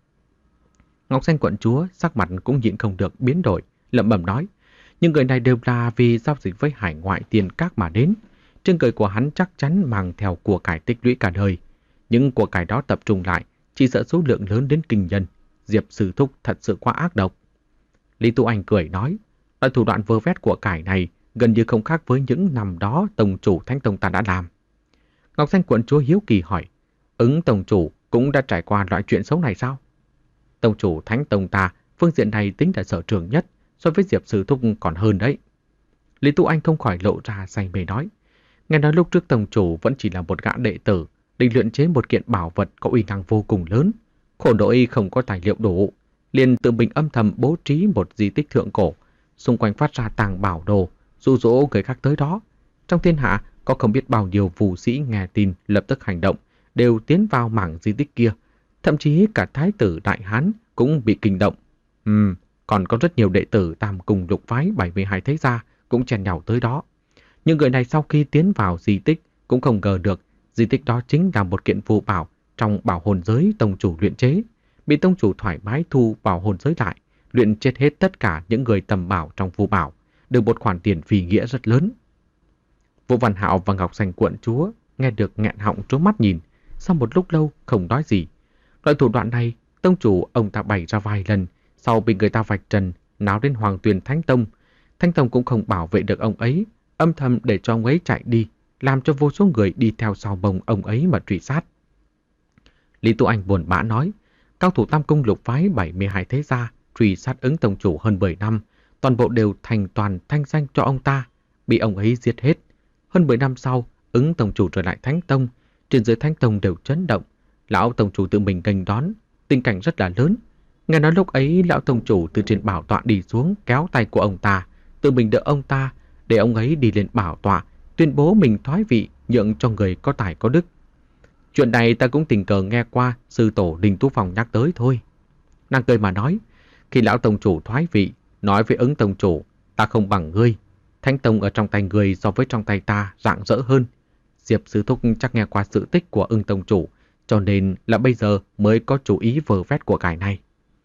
Ngọc Xanh quận chúa sắc mặt cũng nhịn không được biến đổi, lẩm bẩm nói: Nhưng người này đều là vì giao dịch với hải ngoại tiền các mà đến. Trên người của hắn chắc chắn mang theo của cải tích lũy cả đời. Nhưng của cải đó tập trung lại, chỉ sợ số lượng lớn đến kinh nhân. Diệp sư thúc thật sự quá ác độc. Lý Tú Anh cười nói: Loại thủ đoạn vơ vét của cải này gần như không khác với những năm đó tông chủ Thánh Tông ta đã làm. Ngọc Xanh quận chúa hiếu kỳ hỏi: Ứng tông chủ cũng đã trải qua loại chuyện xấu này sao? Tông chủ Thánh Tông ta phương diện này tính là sở trường nhất, so với Diệp sư thúc còn hơn đấy. Lý Tú Anh không khỏi lộ ra say mê nói: Nghe nói lúc trước tông chủ vẫn chỉ là một gã đệ tử, định luyện chế một kiện bảo vật có uy năng vô cùng lớn. Khổ nỗi không có tài liệu đủ, liền tự mình âm thầm bố trí một di tích thượng cổ, xung quanh phát ra tàng bảo đồ, dụ dỗ người khác tới đó. Trong thiên hạ có không biết bao nhiêu vũ sĩ nghe tin lập tức hành động, đều tiến vào mảng di tích kia. Thậm chí cả thái tử Đại Hán cũng bị kinh động. Ừm, còn có rất nhiều đệ tử tam cùng lục phái bảy mươi hai thế gia cũng chen nhau tới đó. Nhưng người này sau khi tiến vào di tích cũng không ngờ được di tích đó chính là một kiện phù bảo trong bảo hồn giới tông chủ luyện chế. Bị tông chủ thoải mái thu bảo hồn giới lại, luyện chết hết tất cả những người tầm bảo trong phù bảo, được một khoản tiền phi nghĩa rất lớn. Vũ Văn Hạo và Ngọc Xanh quận chúa nghe được nghẹn họng trố mắt nhìn, sau một lúc lâu không nói gì. Loại thủ đoạn này, tông chủ ông ta bày ra vài lần, sau bị người ta vạch trần, náo đến Hoàng Tuyền Thánh Tông. Thanh Tông cũng không bảo vệ được ông ấy, âm thầm để cho ông ấy chạy đi, làm cho vô số người đi theo sau bồng ông ấy mà truy sát. Lý Tu Anh buồn bã nói, cao thủ Tam Cung Lục phái bảy mươi hai thế gia truy sát Ứng Tông chủ hơn mười năm, toàn bộ đều thành toàn thanh danh cho ông ta, bị ông ấy giết hết. Hơn mười năm sau, Ứng Tông chủ trở lại Thánh Tông, trên dưới Thánh Tông đều chấn động. Lão Tông chủ tự mình nghênh đón, tình cảnh rất là lớn. Nghe nói lúc ấy lão Tông chủ từ trên bảo tọa đi xuống, kéo tay của ông ta, tự mình đỡ ông ta, để ông ấy đi lên bảo tọa, tuyên bố mình thoái vị, nhượng cho người có tài có đức. Chuyện này ta cũng tình cờ nghe qua sư tổ Đinh Tú Phong nhắc tới thôi. Nàng cười mà nói, khi lão Tông chủ thoái vị, nói với Ứng Tông chủ, ta không bằng ngươi. Thánh Tông ở trong tay ngươi so với trong tay ta rạng rỡ hơn. Diệp Sư Thúc chắc nghe qua sự tích của Ưng Tông chủ, cho nên là bây giờ mới có chủ ý vơ vét của cải này.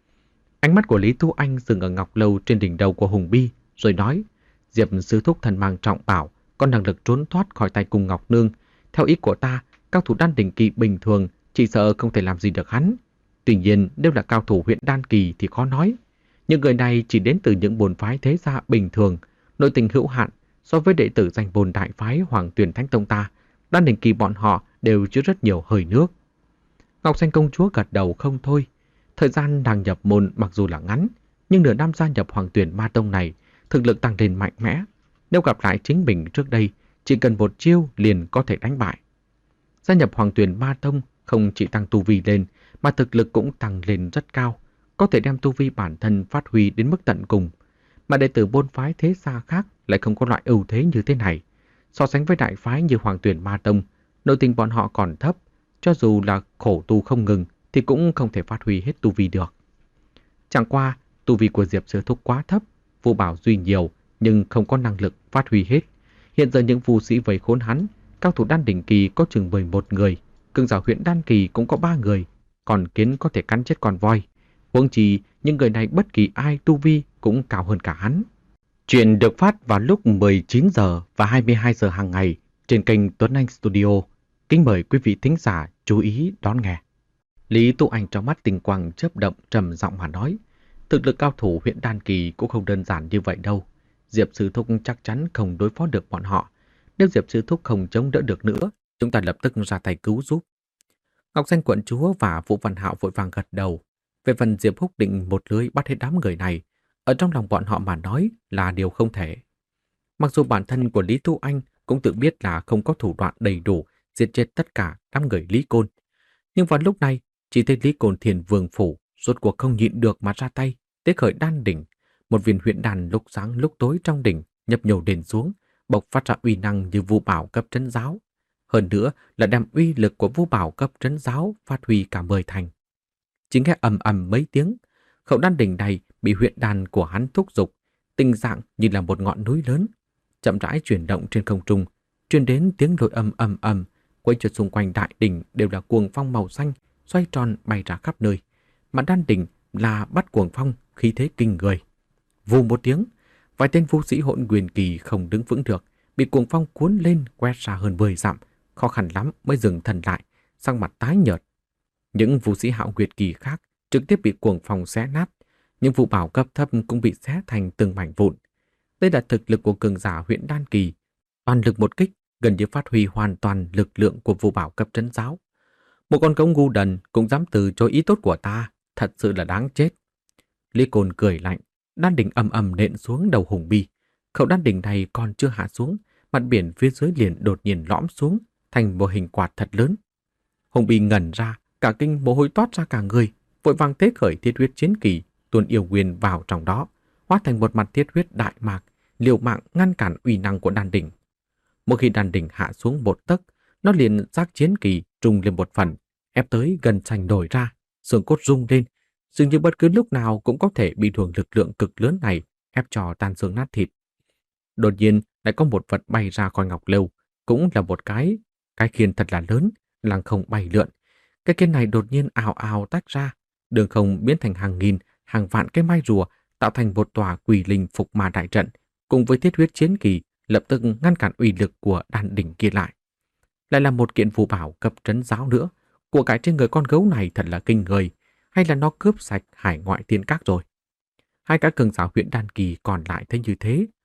Ánh mắt của Lý Tu Anh dừng ở ngọc lâu trên đỉnh đầu của Hùng Bi, rồi nói, Diệp Sư Thúc thần mang trọng bảo, có năng lực trốn thoát khỏi tay cùng Ngọc Nương. Theo ý của ta, cao thủ đan đỉnh kỳ bình thường chỉ sợ không thể làm gì được hắn. Tuy nhiên, nếu là cao thủ huyện đan kỳ thì khó nói. Những người này chỉ đến từ những bồn phái thế gia bình thường, nội tình hữu hạn. So với đệ tử danh bồn đại phái Hoàng Tuyền Thánh Tông ta, đan đỉnh kỳ bọn họ đều chứa rất nhiều hơi nước. Ngọc Xanh công chúa gật đầu không thôi. Thời gian nàng nhập môn mặc dù là ngắn, nhưng nửa năm gia nhập Hoàng Tuyền Ma Tông này, thực lực tăng lên mạnh mẽ. Nếu gặp lại chính mình trước đây, chỉ cần một chiêu liền có thể đánh bại. Gia nhập Hoàng Tuyền Ma Tông không chỉ tăng tu vi lên, mà thực lực cũng tăng lên rất cao, có thể đem tu vi bản thân phát huy đến mức tận cùng. Mà đệ tử môn phái thế gia khác lại không có loại ưu thế như thế này. So sánh với đại phái như Hoàng Tuyền Ma Tông, nội tình bọn họ còn thấp, cho dù là khổ tu không ngừng thì cũng không thể phát huy hết tu vi được. Chẳng qua, tu vi của Diệp Sư Thúc quá thấp, Vu Bảo Duy nhiều nhưng không có năng lực phát huy hết. Hiện giờ những vu sĩ vây khốn hắn, cao thủ đan đỉnh kỳ có chừng mười một người, cường giả huyện đan kỳ cũng có ba người, còn kiến có thể cắn chết con voi. Huống chi những người này bất kỳ ai tu vi cũng cao hơn cả hắn. Chuyện được phát vào lúc mười chín giờ và hai mươi hai giờ hàng ngày trên kênh Tuấn Anh Studio. Kính mời quý vị thính giả chú ý đón nghe. Lý Tu Anh trong mắt tinh quang chớp động trầm giọng mà nói, thực lực cao thủ huyện đan kỳ cũng không đơn giản như vậy đâu. Diệp Sư Thúc chắc chắn không đối phó được bọn họ. Nếu Diệp Sư Thúc không chống đỡ được nữa, chúng ta lập tức ra tay cứu giúp. Ngọc Danh quận chúa và Vũ Văn Hạo vội vàng gật đầu. Về phần Diệp Húc định một lưới bắt hết đám người này, ở trong lòng bọn họ mà nói là điều không thể. Mặc dù bản thân của Lý Tu Anh cũng tự biết là không có thủ đoạn đầy đủ diệt chết tất cả đám người Lý Côn. Nhưng vào lúc này, chỉ thấy Lý Côn Thiền Vương phủ rốt cuộc không nhịn được mà ra tay, tế khởi đan đỉnh. Một viên huyện đàn lúc sáng lúc tối trong đỉnh nhập nhổ đền xuống, bộc phát ra uy năng như Vu Bảo cấp trấn giáo. Hơn nữa là đem uy lực của Vu Bảo cấp trấn giáo phát huy cả mười thành. Chỉ nghe ầm ầm mấy tiếng, khẩu đan đỉnh này bị huyện đàn của hắn thúc giục, tinh dạng như là một ngọn núi lớn, chậm rãi chuyển động trên không trung, truyền đến tiếng lôi ầm ầm ầm, quay trượt xung quanh đại đỉnh đều là cuồng phong màu xanh, xoay tròn bay ra khắp nơi. Mà đan đỉnh là bắt cuồng phong, khí thế kinh người. Vù một tiếng, vài tên vũ sĩ hỗn nguyên kỳ không đứng vững được, bị cuồng phong cuốn lên quét ra hơn mười dặm, khó khăn lắm mới dừng thần lại, sang mặt tái nhợt. Những vũ sĩ hạo nguyệt kỳ khác trực tiếp bị cuồng phong xé nát, những vũ bảo cấp thấp cũng bị xé thành từng mảnh vụn. Đây là thực lực của cường giả huyện đan kỳ, toàn lực một kích, gần như phát huy hoàn toàn lực lượng của vũ bảo cấp trấn giáo. Một con cống ngu đần cũng dám từ chối ý tốt của ta, thật sự là đáng chết. Lý Côn cười lạnh, đan đỉnh ầm ầm nện xuống đầu Hùng Bi. Khẩu đan đỉnh này còn chưa hạ xuống, mặt biển phía dưới liền đột nhiên lõm xuống thành một hình quạt thật lớn. Hùng Bi ngẩn ra, cả kinh mồ hôi toát ra cả người, vội vàng tế khởi thiết huyết chiến kỳ, tuôn yêu nguyên vào trong đó, hóa thành một mặt thiết huyết đại mạc, liều mạng ngăn cản uy năng của đan đỉnh. Một khi đan đỉnh hạ xuống một tấc, nó liền giác chiến kỳ trùng lên một phần, ép tới gần sành nổi ra, xương cốt rung lên, dường như bất cứ lúc nào cũng có thể bị luồng lực lượng cực lớn này ép cho tan xương nát thịt. Đột nhiên lại có một vật bay ra khỏi ngọc lâu, cũng là một cái cái khiên thật là lớn, lăng không bay lượn. Cái khiên này đột nhiên ào ào tách ra, đường không biến thành hàng nghìn, hàng vạn cái mai rùa, tạo thành một tòa quỷ linh phục ma đại trận, cùng với thiết huyết chiến kỳ lập tức ngăn cản uy lực của đan đỉnh kia lại. Lại là một kiện phù bảo cấp trấn giáo nữa, của cái trên người con gấu này thật là kinh người, hay là nó cướp sạch hải ngoại tiên các rồi. Hai cái cường giả huyện đan kỳ còn lại thấy như thế,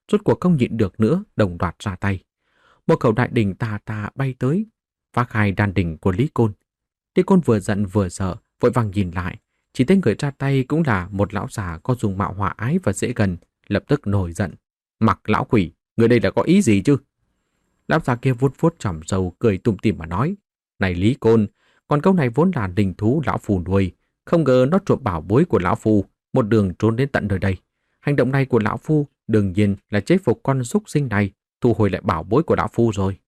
rốt cuộc không nhịn được nữa, đồng loạt ra tay. Một khẩu đại đỉnh tà tà bay tới, phá khai đan đỉnh của Lý Côn. Lý Côn vừa giận vừa sợ, vội vàng nhìn lại, chỉ thấy người ra tay cũng là một lão già có dùng mạo hòa ái và dễ gần, lập tức nổi giận. Mặc lão quỷ, người đây đã có ý gì chứ? Lão già kia vuốt vuốt chòm râu cười tủm tỉm mà nói, này Lý Côn, con câu này vốn là đình thú lão phù nuôi, không ngờ nó trộm bảo bối của lão phu, một đường trốn đến tận nơi đây. Hành động này của lão phu đương nhiên là chế phục con súc sinh này, thu hồi lại bảo bối của lão phu rồi.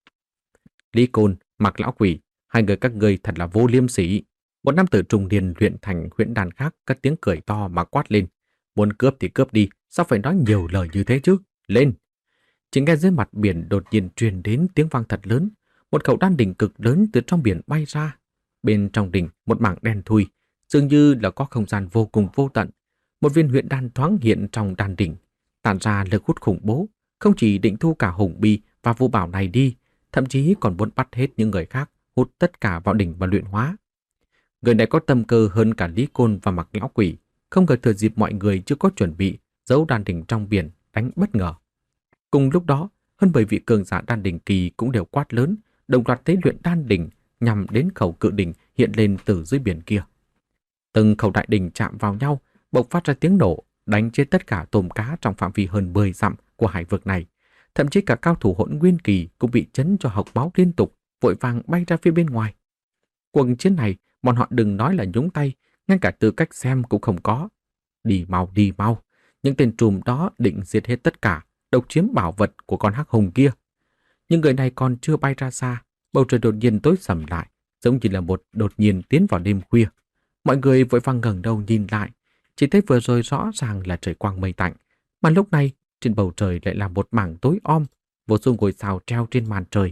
Lý Côn, Mặc lão quỷ, hai người các ngươi thật là vô liêm sỉ. Một nam tử trùng điền luyện thành huyện đàn khác cất tiếng cười to mà quát lên. Muốn cướp thì cướp đi, sao phải nói nhiều lời như thế chứ? Lên! Chỉ nghe dưới mặt biển đột nhiên truyền đến tiếng vang thật lớn. Một khẩu đan đỉnh cực lớn từ trong biển bay ra. Bên trong đỉnh một mảng đen thui, dường như là có không gian vô cùng vô tận. Một viên huyện đan thoáng hiện trong đan đỉnh, tản ra lực hút khủng bố, không chỉ định thu cả Hùng Bi và Vu Bảo này đi, thậm chí còn muốn bắt hết những người khác, hút tất cả vào đỉnh và luyện hóa. Người này có tâm cơ hơn cả Lý Côn và Mặc lão quỷ, không ngờ thừa dịp mọi người chưa có chuẩn bị, giấu đan đỉnh trong biển, đánh bất ngờ. Cùng lúc đó, hơn bảy vị cường giả đan đỉnh kỳ cũng đều quát lớn, đồng loạt tế luyện đan đỉnh nhằm đến khẩu cự đỉnh hiện lên từ dưới biển kia. Từng khẩu đại đỉnh chạm vào nhau, bộc phát ra tiếng nổ, đánh chết tất cả tôm cá trong phạm vi hơn mười dặm của hải vực này. Thậm chí cả cao thủ Hỗn Nguyên kỳ cũng bị chấn cho hộc máu liên tục, vội vàng bay ra phía bên ngoài. Cuộc chiến này, bọn họ đừng nói là nhúng tay, ngay cả tư cách xem cũng không có. Đi mau, đi mau. Những tên trùm đó định diệt hết tất cả, độc chiếm bảo vật của con hắc hùng kia. Nhưng người này còn chưa bay ra xa, bầu trời đột nhiên tối sầm lại, giống như là một đột nhiên tiến vào đêm khuya. Mọi người vội vàng ngẩng đầu nhìn lại, chỉ thấy vừa rồi rõ ràng là trời quang mây tạnh, mà lúc này trên bầu trời lại là một mảng tối om, vô số ngôi sao treo trên màn trời.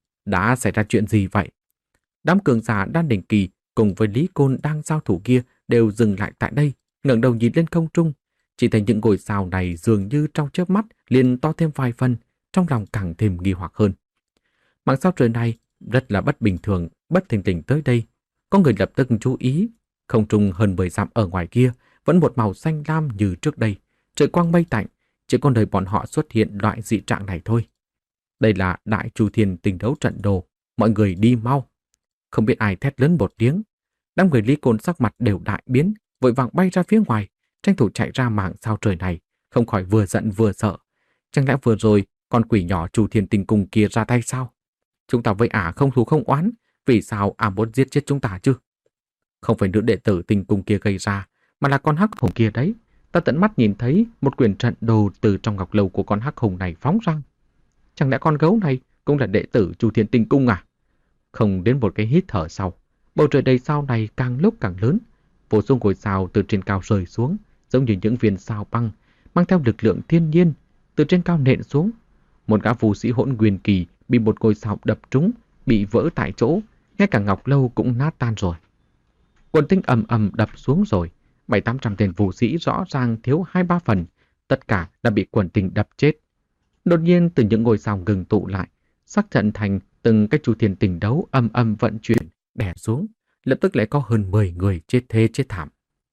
Đã xảy ra chuyện gì vậy? Đám cường giả đan đỉnh kỳ cùng với Lý Côn đang giao thủ kia đều dừng lại tại đây, ngẩng đầu nhìn lên không trung. Chỉ thấy những ngôi sao này dường như trong chớp mắt liền to thêm vài phần, trong lòng càng thêm nghi hoặc hơn. Mảng sao trời này rất là bất bình thường, bất thình lình tới đây. Có người lập tức chú ý, không trung hơn mười dặm ở ngoài kia vẫn một màu xanh lam như trước đây, trời quang mây tạnh, chỉ còn đời bọn họ xuất hiện loại dị trạng này thôi. Đây là Đại Chu Thiên Tình Đấu Trận Đồ, mọi người đi mau. Không biết ai thét lớn một tiếng, đám người Lý Côn sắc mặt đều đại biến, vội vàng bay ra phía ngoài, tranh thủ chạy ra mảng sao trời này, không khỏi vừa giận vừa sợ. Chẳng lẽ vừa rồi con quỷ nhỏ Chu Thiên Tinh Cung kia ra tay sao? Chúng ta với ả không thù không oán, vì sao ả muốn giết chết chúng ta chứ? Không phải nữ đệ tử Tinh Cung kia gây ra, mà là con hắc hùng kia đấy. Ta tận mắt nhìn thấy một quyển trận đồ từ trong ngọc lâu của con hắc hùng này phóng ra. Chẳng lẽ con gấu này cũng là đệ tử Chu Thiên Tinh Cung à? Không đến một cái hít thở sau, bầu trời đầy sao này càng lúc càng lớn, vô số ngôi sao từ trên cao rơi xuống, giống như những viên sao băng, mang theo lực lượng thiên nhiên từ trên cao nện xuống. Một gã phù sĩ Hỗn Nguyên kỳ bị một ngôi sao đập trúng, bị vỡ tại chỗ, ngay cả ngọc lâu cũng nát tan rồi. Quần tinh ầm ầm đập xuống rồi, bảy tám trăm tên phù sĩ rõ ràng thiếu hai ba phần, tất cả đã bị quần tinh đập chết. Đột nhiên từ những ngôi sao ngừng tụ lại, sắc trận thành từng cái Chu Thiên Tình Đấu âm âm vận chuyển, đè xuống, lập tức lại có hơn mười người chết thê chết thảm.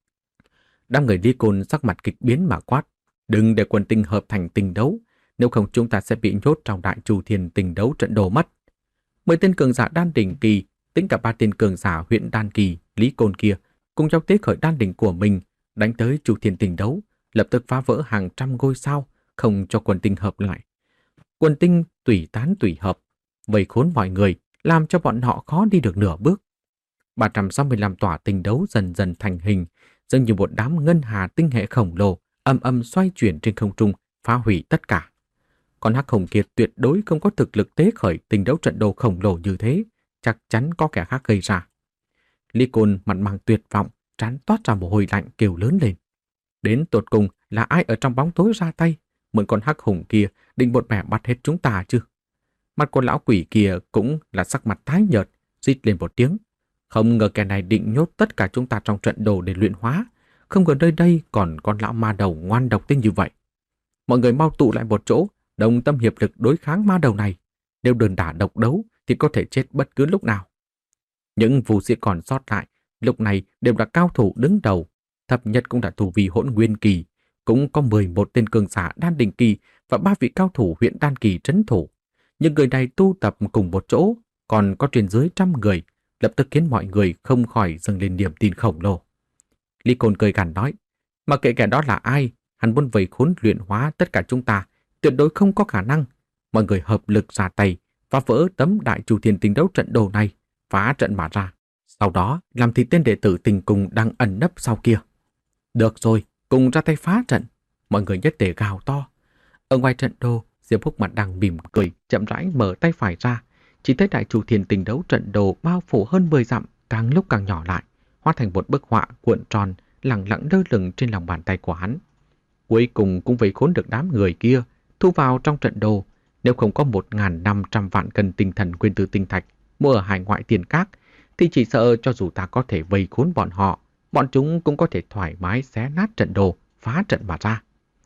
Đám người Lý Côn sắc mặt kịch biến mà quát, đừng để quần tinh hợp thành tình đấu, nếu không chúng ta sẽ bị nhốt trong Đại Chu Thiên Tình Đấu trận đồ mất. Mười tên cường giả đan đỉnh kỳ, tính cả ba tên cường giả huyện đan kỳ, Lý Côn kia, cùng nhau tế khởi đan đỉnh của mình, đánh tới Chu Thiên Tình Đấu, lập tức phá vỡ hàng trăm ngôi sao, không cho quần tinh hợp lại. Quần tinh tùy tán tùy hợp, vây khốn mọi người, làm cho bọn họ khó đi được nửa bước. ba trăm sáu mươi lăm tòa tình đấu dần dần thành hình, dường như một đám ngân hà tinh hệ khổng lồ, âm âm xoay chuyển trên không trung, phá hủy tất cả. Con hắc hùng kia tuyệt đối không có thực lực tế khởi tình đấu trận đồ khổng lồ như thế, chắc chắn có kẻ khác gây ra. Lý Côn mặt mang tuyệt vọng, trán toát ra mồ hôi lạnh kêu lớn lên. Đến tột cùng là ai ở trong bóng tối ra tay, mượn con hắc hùng kia định một mẻ bắt hết chúng ta chứ? Mặt con lão quỷ kia cũng là sắc mặt tái nhợt, rít lên một tiếng. Không ngờ kẻ này định nhốt tất cả chúng ta trong trận đồ để luyện hóa. Không ngờ nơi đây còn con lão ma đầu ngoan độc tinh như vậy. Mọi người mau tụ lại một chỗ, đồng tâm hiệp lực đối kháng ma đầu này. Nếu đơn đả độc đấu thì có thể chết bất cứ lúc nào. Những phù sĩ còn sót lại lúc này đều là cao thủ đứng đầu, thấp nhất cũng đã tu vi Hỗn Nguyên kỳ, cũng có mười một tên cường giả đan đỉnh kỳ và ba vị cao thủ huyện đan kỳ trấn thủ. Những người này tu tập cùng một chỗ, còn có trên dưới trăm người, lập tức khiến mọi người không khỏi dâng lên niềm tin khổng lồ. Lý Côn cười gằn nói, mà kệ kẻ đó là ai, hắn muốn vây khốn luyện hóa tất cả chúng ta, tuyệt đối không có khả năng. Mọi người hợp lực ra tay, phá vỡ tấm đại chu thiên tinh đấu trận đồ này, phá trận mà ra. Sau đó làm thịt tên đệ tử tình cùng đang ẩn nấp sau kia. Được rồi, cùng ra tay phá trận. Mọi người nhất tề gào to. Ở ngoài trận đồ, Diệp Húc mặt đang mỉm cười, chậm rãi mở tay phải ra. Chỉ thấy đại chu thiên tinh đấu trận đồ bao phủ hơn mười dặm, càng lúc càng nhỏ lại, hóa thành một bức họa cuộn tròn, lẳng lặng lơ lửng trên lòng bàn tay của hắn. Cuối cùng cũng vây khốn được đám người kia, thu vào trong trận đồ. Nếu không có một nghìn năm trăm vạn cân tinh thần nguyên tử tinh thạch mua ở hải ngoại tiền các, thì chỉ sợ cho dù ta có thể vây khốn bọn họ, bọn chúng cũng có thể thoải mái xé nát trận đồ, phá trận mà ra.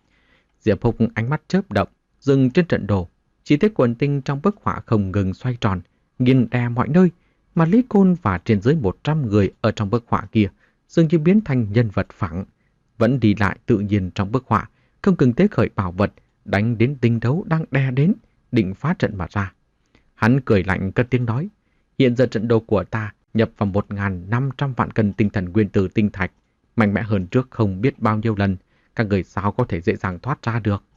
Diệp Húc ánh mắt chớp động, dừng trên trận đồ, chỉ thấy quần tinh trong bức họa không ngừng xoay tròn, nghiêng đè mọi nơi, mà Lý Côn và trên dưới một trăm người ở trong bức họa kia dường như biến thành nhân vật phẳng, vẫn đi lại tự nhiên trong bức họa, không ngừng tế khởi bảo vật, đánh đến tinh đấu đang đè đến, định phá trận mà ra. Hắn cười lạnh cất tiếng nói, hiện giờ trận đồ của ta nhập vào một nghìn năm trăm vạn cân tinh thần nguyên tử tinh thạch, mạnh mẽ hơn trước không biết bao nhiêu lần, các người sao có thể dễ dàng thoát ra được.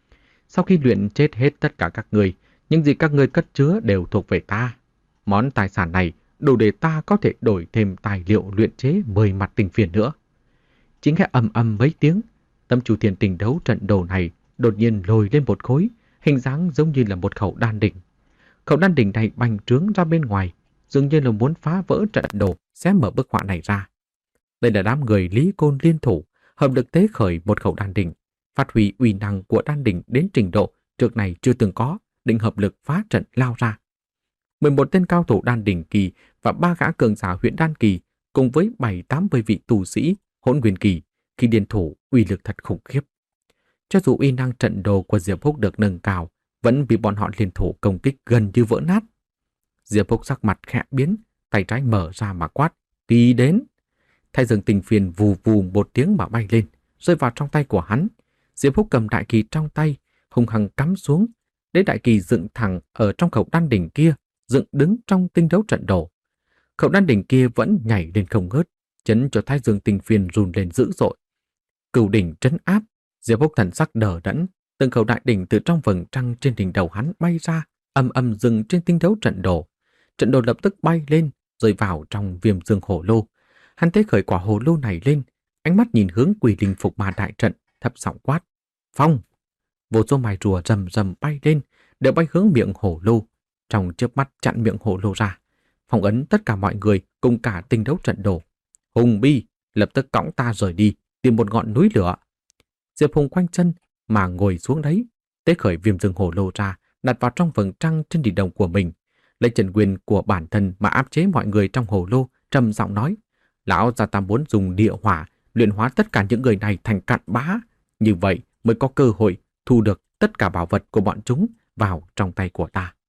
Sau khi luyện chết hết tất cả các người, những gì các người cất chứa đều thuộc về ta. Món tài sản này đủ để ta có thể đổi thêm tài liệu luyện chế mười mặt tinh phiền nữa. Chính nghe ầm ầm mấy tiếng, tấm chu thiên tinh đấu trận đồ này đột nhiên lồi lên một khối, hình dáng giống như là một khẩu đan đỉnh. Khẩu đan đỉnh này bành trướng ra bên ngoài, dường như là muốn phá vỡ trận đồ, xé mở bức họa này ra. Đây là đám người Lý Côn liên thủ, hợp lực tế khởi một khẩu đan đỉnh, phát huy uy năng của đan đỉnh đến trình độ trước này chưa từng có, định hợp lực phá trận lao ra. mười một tên cao thủ đan đỉnh kỳ và ba gã cường giả huyện đan kỳ cùng với bảy tám mươi vị tù sĩ hỗn nguyên kỳ, khi liên thủ uy lực thật khủng khiếp. Cho dù uy năng trận đồ của Diệp Húc được nâng cao, vẫn bị bọn họ liên thủ công kích gần như vỡ nát. Diệp Húc sắc mặt khẽ biến, tay trái mở ra mà quát, kỳ đến. Thái dương tinh phiền vù vù một tiếng mà bay lên, rơi vào trong tay của hắn. Diệp Húc cầm đại kỳ trong tay, hung hăng cắm xuống, để đại kỳ dựng thẳng ở trong khẩu đan đỉnh kia, dựng đứng trong tinh đấu trận đồ. Khẩu đan đỉnh kia vẫn nhảy lên không ngớt, chấn cho thái dương tinh phiền run lên dữ dội. Cửu đỉnh trấn áp, Diệp Húc thần sắc đờ đẫn, từng khẩu đại đỉnh từ trong vầng trăng trên đỉnh đầu hắn bay ra, âm âm dừng trên tinh đấu trận đồ. Trận đồ lập tức bay lên, rơi vào trong viêm dương hồ lô. Hắn tế khởi quả hồ lô này lên, ánh mắt nhìn hướng Quỷ Linh Phục Ma đại trận, thấp giọng quát, phong! Vô số mài rùa rầm rầm bay lên, đều bay hướng miệng hồ lô, trong chớp mắt chặn miệng hồ lô ra, phong ấn tất cả mọi người cùng cả tinh đấu trận đồ. Hùng Bi, lập tức cõng ta rời đi, tìm một ngọn núi lửa. Diệp Hùng khoanh chân mà ngồi xuống đấy, tế khởi viêm dương hồ lô ra, đặt vào trong vầng trăng trên đỉnh đầu của mình, lấy trận quyền của bản thân mà áp chế mọi người trong hồ lô, trầm giọng nói, lão gia ta muốn dùng địa hỏa luyện hóa tất cả những người này thành cặn bã, như vậy mới có cơ hội thu được tất cả bảo vật của bọn chúng vào trong tay của ta.